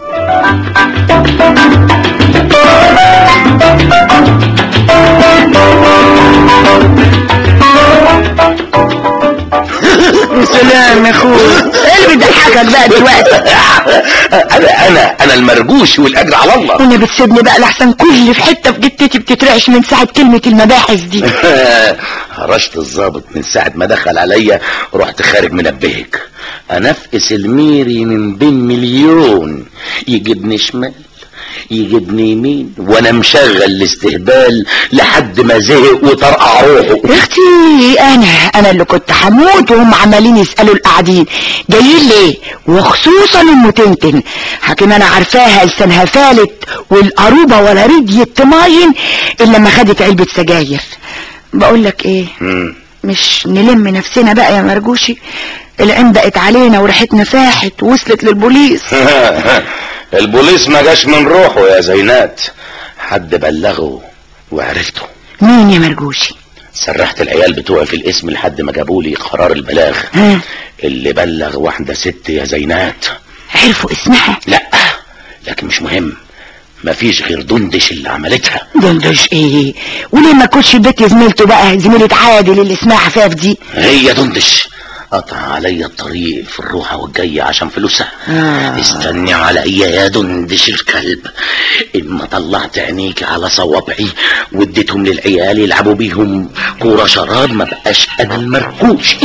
سلام يا اخوي، ايه اللي بيضحكك بقى دلوقتي؟ انا انا انا المرجوش والاجر على الله. انا بتسيبني بقى لحسن كل في حته في جتتي بتترعش من ساعه كلمه المباحث دي. هرشت الظابط من ساعه ما دخل عليا رحت خارج منبهك. انفقس الميري من بين مليون، يجيبني شمال يجيبني يمين وانا مشغل الاستهبال لحد ما زهق وطرقع روحه. يا اختي انا انا اللي كنت هموت وهم عمالين يسالوا القاعدين جايين ليه، وخصوصا ام تنتن حكيم انا عارفاها لسانها فالت والقروبه ولا رضيت تماين الا لما خدت علبه سجاير. بقول لك ايه، مم. مش نلم نفسنا بقى يا مرجوشي؟ العين بقت علينا وريحتنا فاحت ووصلت للبوليس. البوليس ما جاش من روحه يا زينات، حد بلغه وعرفته. مين يا مرجوشي؟ سرحت العيال بتوعي في الاسم لحد ما جابولي قرار البلاغ. ها؟ اللي بلغ واحدة ست يا زينات. عرفوا اسمها؟ لا لكن مش مهم، مفيش غير دندش اللي عملتها. دندش ايه؟ وليه ما كنتش بيت زميلته بقى، زميلة عادل اللي اسمها عفاف دي؟ هي دندش قطع عليا الطريق في الروحة والجاية عشان فلوسها. آه. استني عليا يا دندش الكلب، اما طلعت عينيك على صوابعي واديتهم للعيال يلعبوا بيهم كورة شراب ما بقاش انا المركوش.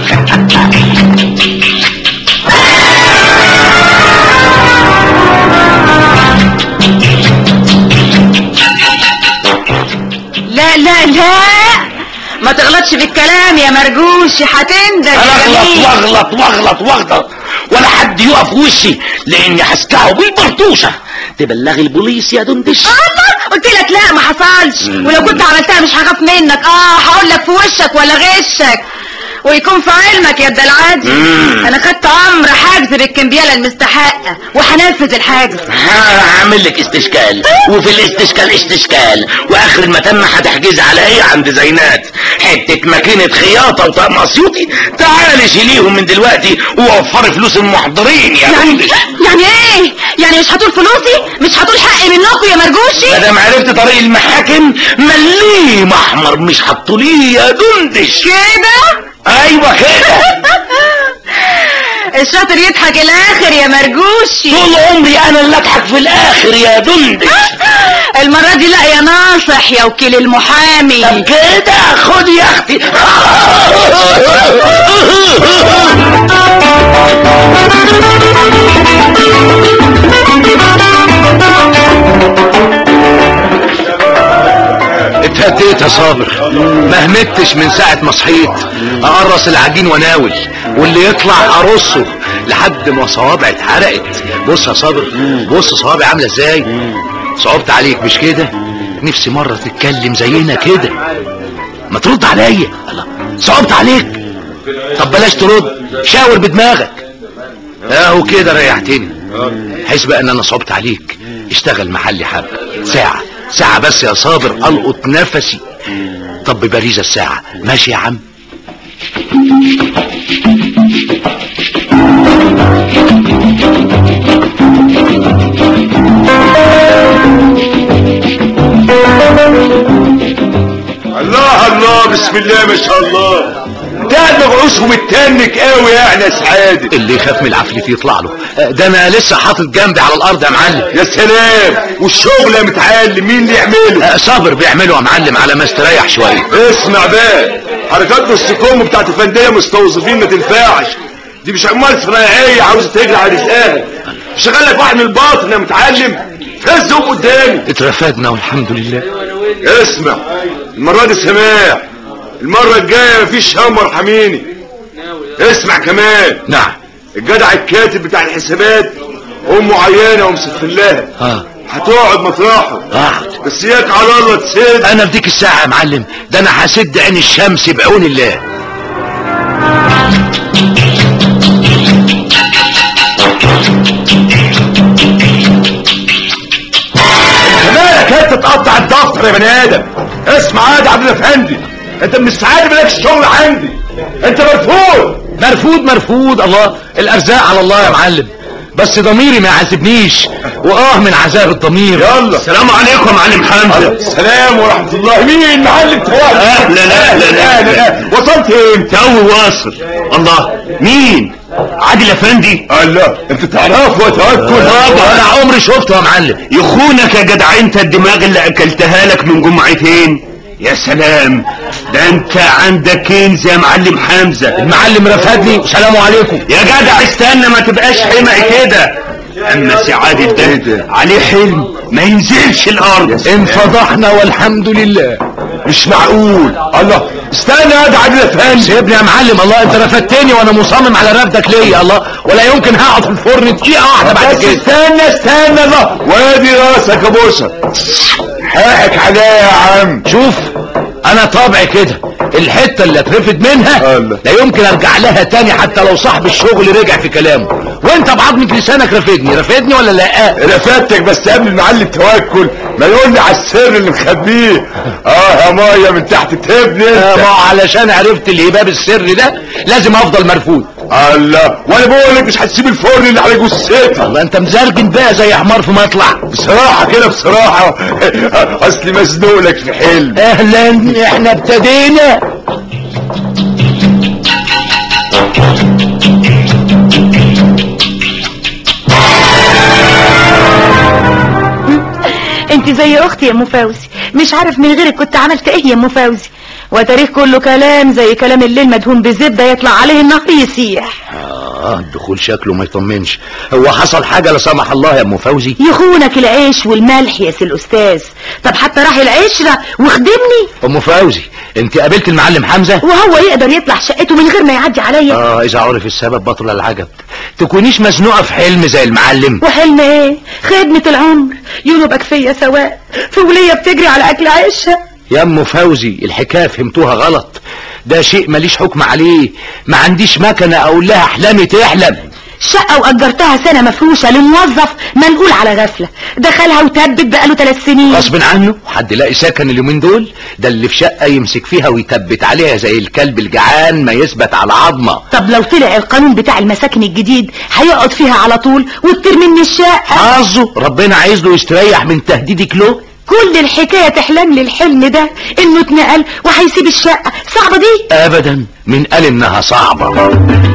لا لا لا ما تغلطش في الكلام يا مرجوشي، هتندم. انا اغلط واغلط واغلط واغلط ولا حد يقف وشي لاني هسكعه بالبرطوشه. تبلغي البوليس يا دندش. الله قلت لك لا ما حصلش، ولو كنت عملتها مش هخاف منك. اه هقول لك في وشك ولا غشك. ويكون في علمك يا الدلعادي انا خدت امر حجز بالكمبياله المستحقه وهنفذ الحجز. هعمل لك استشكال وفي الاستشكال استشكال واخر المتم هتحجز على ايه عند زينات حته ماكينه خياطه وطقم اسيوطي. تعالي شيليهم من دلوقتي ووفري فلوس المحضرين يا يعني دندش. يعني ايه؟ يعني مش هطول فلوسي؟ مش هطول حقي منكم يا مرجوشي؟ ما دام عرفت طريق المحاكم مليه محمر مش هتطوليه يا دندش. كده؟ ايوه كده. الشاطر يضحك الاخر يا مرجوشي. طول عمري انا اللي اضحك في الاخر يا دندش. المرة دي لا يا ناصح يا وكيل المحامي. طب كده خدي يا اختي. اتهديت يا صابر، ما همتش من ساعة ما صحيت اقرص العجين وناول واللي يطلع ارصه لحد ما صوابعي اتحرقت. بص يا صابر، بص صوابعي عامله ازاي. صعبت عليك مش كده؟ نفسي مرة تتكلم زينا كده. ما ترد عليا. الله، صعبت عليك؟ طب بلاش ترد، شاور بدماغك. اهو كده ريحتني. حس بقى ان انا صعبت عليك. اشتغل محلي حبة ساعة ساعة بس يا صابر القط نفسي. طب ببريزة الساعة ماشي يا عم؟ الله الله بسم الله ما شاء الله. ده مغعوش ومتنك قوي يعني يا سعادة. اللي يخاف من العفريت يطلع له. ده انا لسه حاطط جنبي على الارض يا معلم. يا سلام، والشغل يا متعلم مين اللي يعمله؟ صابر بيعمله يا معلم على ما استريح شويه. اسمع بقى، حركات نص كوم بتاعت فندية مستوظفين ما تنفعش. دي مش عمال صنايعيه عاوزه تجري على رزقها. شغال لك واحد من الباطن يا متعلم، فزهم قدامي. اترفدنا والحمد لله. اسمع، المره دي سماح، المره الجايه مفيش هم ارحميني. اسمع كمان. نعم. الجدع الكاتب بتاع الحسابات امه عيانه ومسفن لها. اه هتقعد مطرحه. قاعد. بس اياك على الله تسد. انا في ديك الساعه يا معلم، ده انا هسد عين الشمس بعون الله. مالك انت تقطع الدفتر يا بني ادم؟ اسمع يا عبد الافندي، انت من السعاده مالكش شغل عندي، انت مرفوض. مرفوض مرفوض. الله، الارزاق على الله يا معلم، بس ضميري ما يعذبنيش واه من عذاب الضمير. يلا السلام عليكم يا معلم حمزه. السلام ورحمه الله. مين معلم توكل؟ اهلا اهلا اهلا. وصلت امتى؟ توي واصل. الله، مين؟ عادل افندي؟ الله، انت تعرفه وتوكل؟ انا عمري شفته يا معلم. يخونك يا جدع انت الدماغ اللي اكلتها لك من جمعتين. يا سلام، ده انت عندك كنز يا معلم حمزه. المعلم رفدني. سلام عليكم. يا جدع استنى ما تبقاش حمق كده. اما سعادة ده عليه حلم ما ينزلش الارض. انفضحنا والحمد لله. مش معقول. الله، استنى يا عادل افندي. سيبني يا معلم. الله، انت رفدتني وانا مصمم على رفدك ليا. الله، ولا يمكن هقعد في الفرن دقيقه واحده بعد كده. استنى استنى. الله، وادي راسك يا بوسه. حقك عليا يا عم. شوف، انا طبعي كده، الحته اللي اترفد منها الله. لا يمكن ارجع لها تاني حتى لو صاحب الشغل رجع في كلامه. وانت بعضمة لسانك رفدني رفدني ولا لا؟ رفدتك بس قبل المعلم توكل ما يقول لي على السر اللي مخبيه. اه يا مايا من تحت تبني انت. ما علشان عرفت الهباب السري ده لازم افضل مرفوض. الله، وانا بقول لك مش هتسيب الفرن اللي على جثتي. الله، انت مزرجن بقى زي حمار في مطلع. بصراحه كده بصراحه اصلي مزنوق لك في حلم. اهلا، احنا ابتدينا. انت زي اختي يا ام فوزي، مش عارف من غيرك كنت عملت ايه يا ام فوزي. وتاريخ كله كلام زي كلام الليل مدهون بزبده يطلع عليه النهر يسيح. اه الدخول شكله ما يطمنش. هو حصل حاجه لا سمح الله يا ام فوزي؟ يخونك العيش والملح يا سي الاستاذ. طب حتى راح العشره وخدمني. ام فوزي، انت قابلت المعلم حمزه؟ وهو يقدر يطلع شقته من غير ما يعدي عليا؟ اه اذا عرف السبب بطل العجب. تكونيش مزنوقه في حلم زي المعلم. وحلم ايه؟ خدمه العمر ينوبك فيا سواء في وليه بتجري على اكل عيشها. يا ام فوزي، الحكايه فهمتوها غلط. ده شيء ماليش حكم عليه. ما عنديش مكنة اقول لها احلامي تحلم. شقة واجرتها سنة مفروشة لموظف منقول على غفلة، دخلها وتبت بقاله ثلاث سنين غصب عنه. حد يلاقي سكن اليومين دول؟ ده اللي في شقة يمسك فيها ويتبت عليها زي الكلب الجعان ما يثبت على عظمة. طب لو طلع القانون بتاع المساكن الجديد هيقعد فيها على طول وترمي من الشقة. حظه ربنا عايز له يستريح من تهديدك له. كل الحكاية تحلم لي الحلم ده انه اتنقل وهيسيب الشقة. صعبة دي؟ ابدا، من قال انها صعبة؟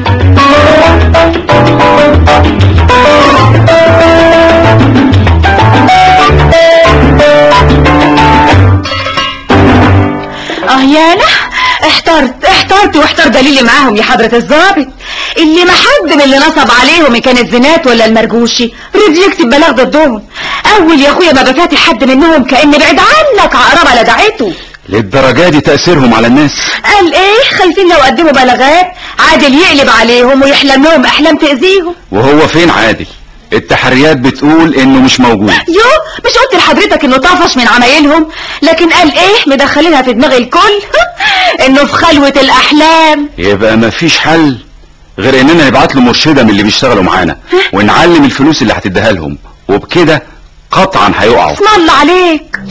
اه يانا احترت احترت واحتر دليلي معاهم يا حضرة الضابط. اللي ما حد من اللي نصب عليهم ان كانت زنات ولا المرجوشي رضي يكتب بلاغ ضدهم. اول يا اخويا ما بفاتي حد منهم كأن بعد عنك عقربة لدعته. للدرجة دي تأثيرهم على الناس؟ قال ايه؟ خايفين لو قدموا بلاغات عادل يقلب عليهم ويحلم لهم احلام تأذيهم. وهو فين عادل؟ التحريات بتقول انه مش موجود. يو مش قلت لحضرتك انه طفش من عمايلهم؟ لكن قال ايه مدخلينها في دماغ الكل انه في خلوة الاحلام. يبقى مفيش حل غير اننا نبعت له مرشدة من اللي بيشتغلوا معانا ونعلم الفلوس اللي هتديها لهم، وبكده قطعا هيقعوا. اسم الله عليك.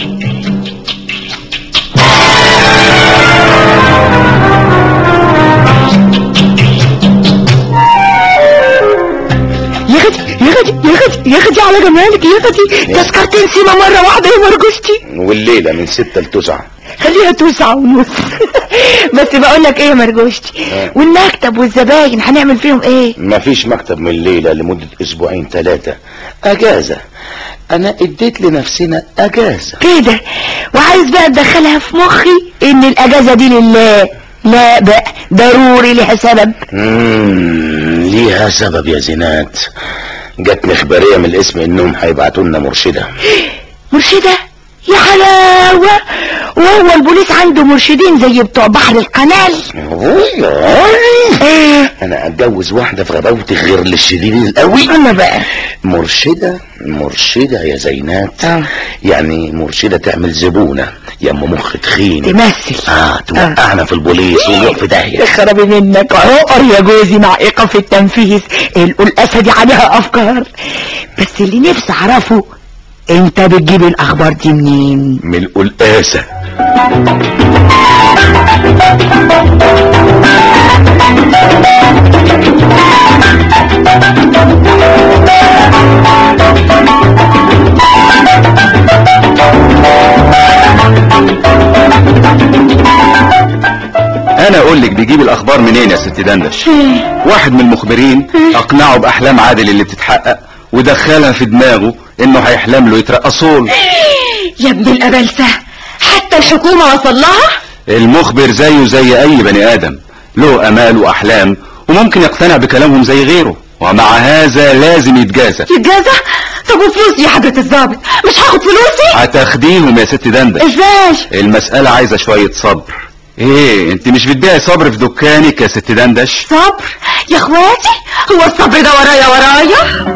يا غدي يا غدي يا غدي يا غدي على جمالك يا غدي. تذكرتين سيما مرة واحدة يا مرجوشتي. والليلة من ستة لتسعة. خليها تسعة ونص. بس بقول لك ايه يا مرجوشتي، والمكتب والزباين هنعمل فيهم ايه؟ مفيش مكتب من الليلة لمدة اسبوعين ثلاثة اجازة. انا اديت لنفسنا اجازة كده، وعايز بقى تدخلها في مخي ان الاجازة دي لله. لا بقى ضروري لها سبب. مم ليها سبب يا زينات. جاتني اخبارية من الاسم انهم هيبعتوا لنا مرشدة. مرشدة؟ يا حلاوة، وهو البوليس عنده مرشدين زي بتوع بحر القنال؟ ايه انا اتجوز واحدة في غباوتي غير للشديدين القوي؟ انا بقى مرشدة مرشدة يا زينات. اه يعني مرشدة تعمل زبونة يا ام مخ تخين تمثل اه توقعنا آه. في البوليس ونروح في داهية. خربي منك عقر يا جوزي مع ايقاف التنفيذ. القلقاسة دي عليها افكار. بس اللي نفسي اعرفه انت بتجيب الاخبار دي منين؟ من القلقاسة. انا اقول لك بيجيب الاخبار منين يا ست دندش. واحد من المخبرين اقنعه باحلام عادل اللي بتتحقق ودخلها في دماغه انه هيحلم له يترقى صول. يا ابن الابلسة، حتى الحكومة وصل لها؟ المخبر زيه زي اي بني ادم، له امال واحلام وممكن يقتنع بكلامهم زي غيره، ومع هذا لازم يتجازى. يتجازى؟ طب وفلوسي يا حضرة الضابط؟ مش هاخد فلوسي؟ هتاخديهم يا ست دندش. ازاي؟ المسألة عايزة شوية صبر. ايه انت مش بتبيعي صبر في دكانك يا ست دندش؟ صبر يا اخواتي؟ هو الصبر ده ورايا ورايا؟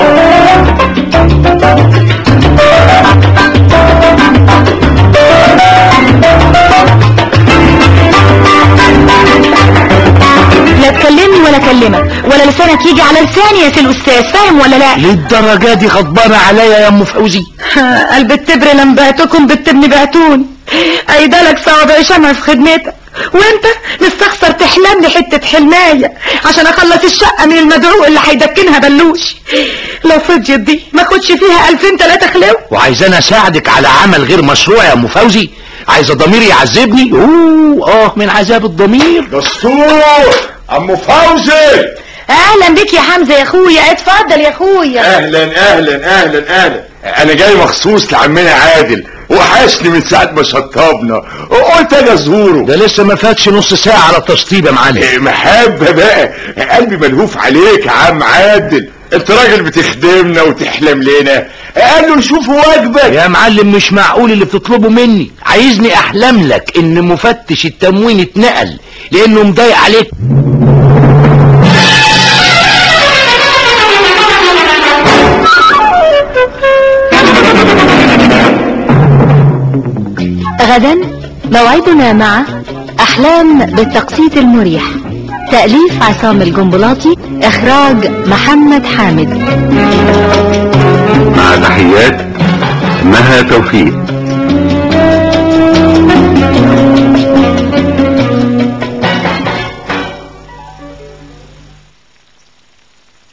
لا تكلمني ولا اكلمك ولا لسانك يجي على لساني يا سي الاستاذ، فاهم ولا لا؟ للدرجة دي غضبانة عليا يا ام فوزي؟ قلب التبر لما بعتكم بالتبن بعتون. ايدالك صوابع شمع في خدمتك، وانت مستخسر تحلم لي حتة حلماية عشان اخلص الشقة من المدعو اللي هيدكنها بلوش. لو فضيت دي ما خدش فيها الفين تلاتة خلو. وعايزانا اساعدك على عمل غير مشروع يا ام فوزي؟ عايزة ضميري يعذبني؟ اوه اه من عذاب الضمير. دستور ام فوزي. اهلا بك يا حمزة يا اخويا، اتفضل يا اخويا. اهلا اهلا اهلا اهلا. انا جاي مخصوص لعمنا عادل، وحشني من ساعة ما شطبنا وقلت انا ازوره. ده لسه ما فاتش نص ساعة على التشطيب يا معلم. محبة بقى، قلبي ملهوف عليك يا عم عادل. انت راجل بتخدمنا وتحلم لنا، قال له نشوف واجبك يا معلم. مش معقول اللي بتطلبه مني. عايزني احلم لك ان مفتش التموين اتنقل لانه مضايق عليك؟ غدا موعدنا مع أحلام بالتقسيط المريح، تأليف عصام الجنبلاطي، إخراج محمد حامد. مع تحيات مها توفيق.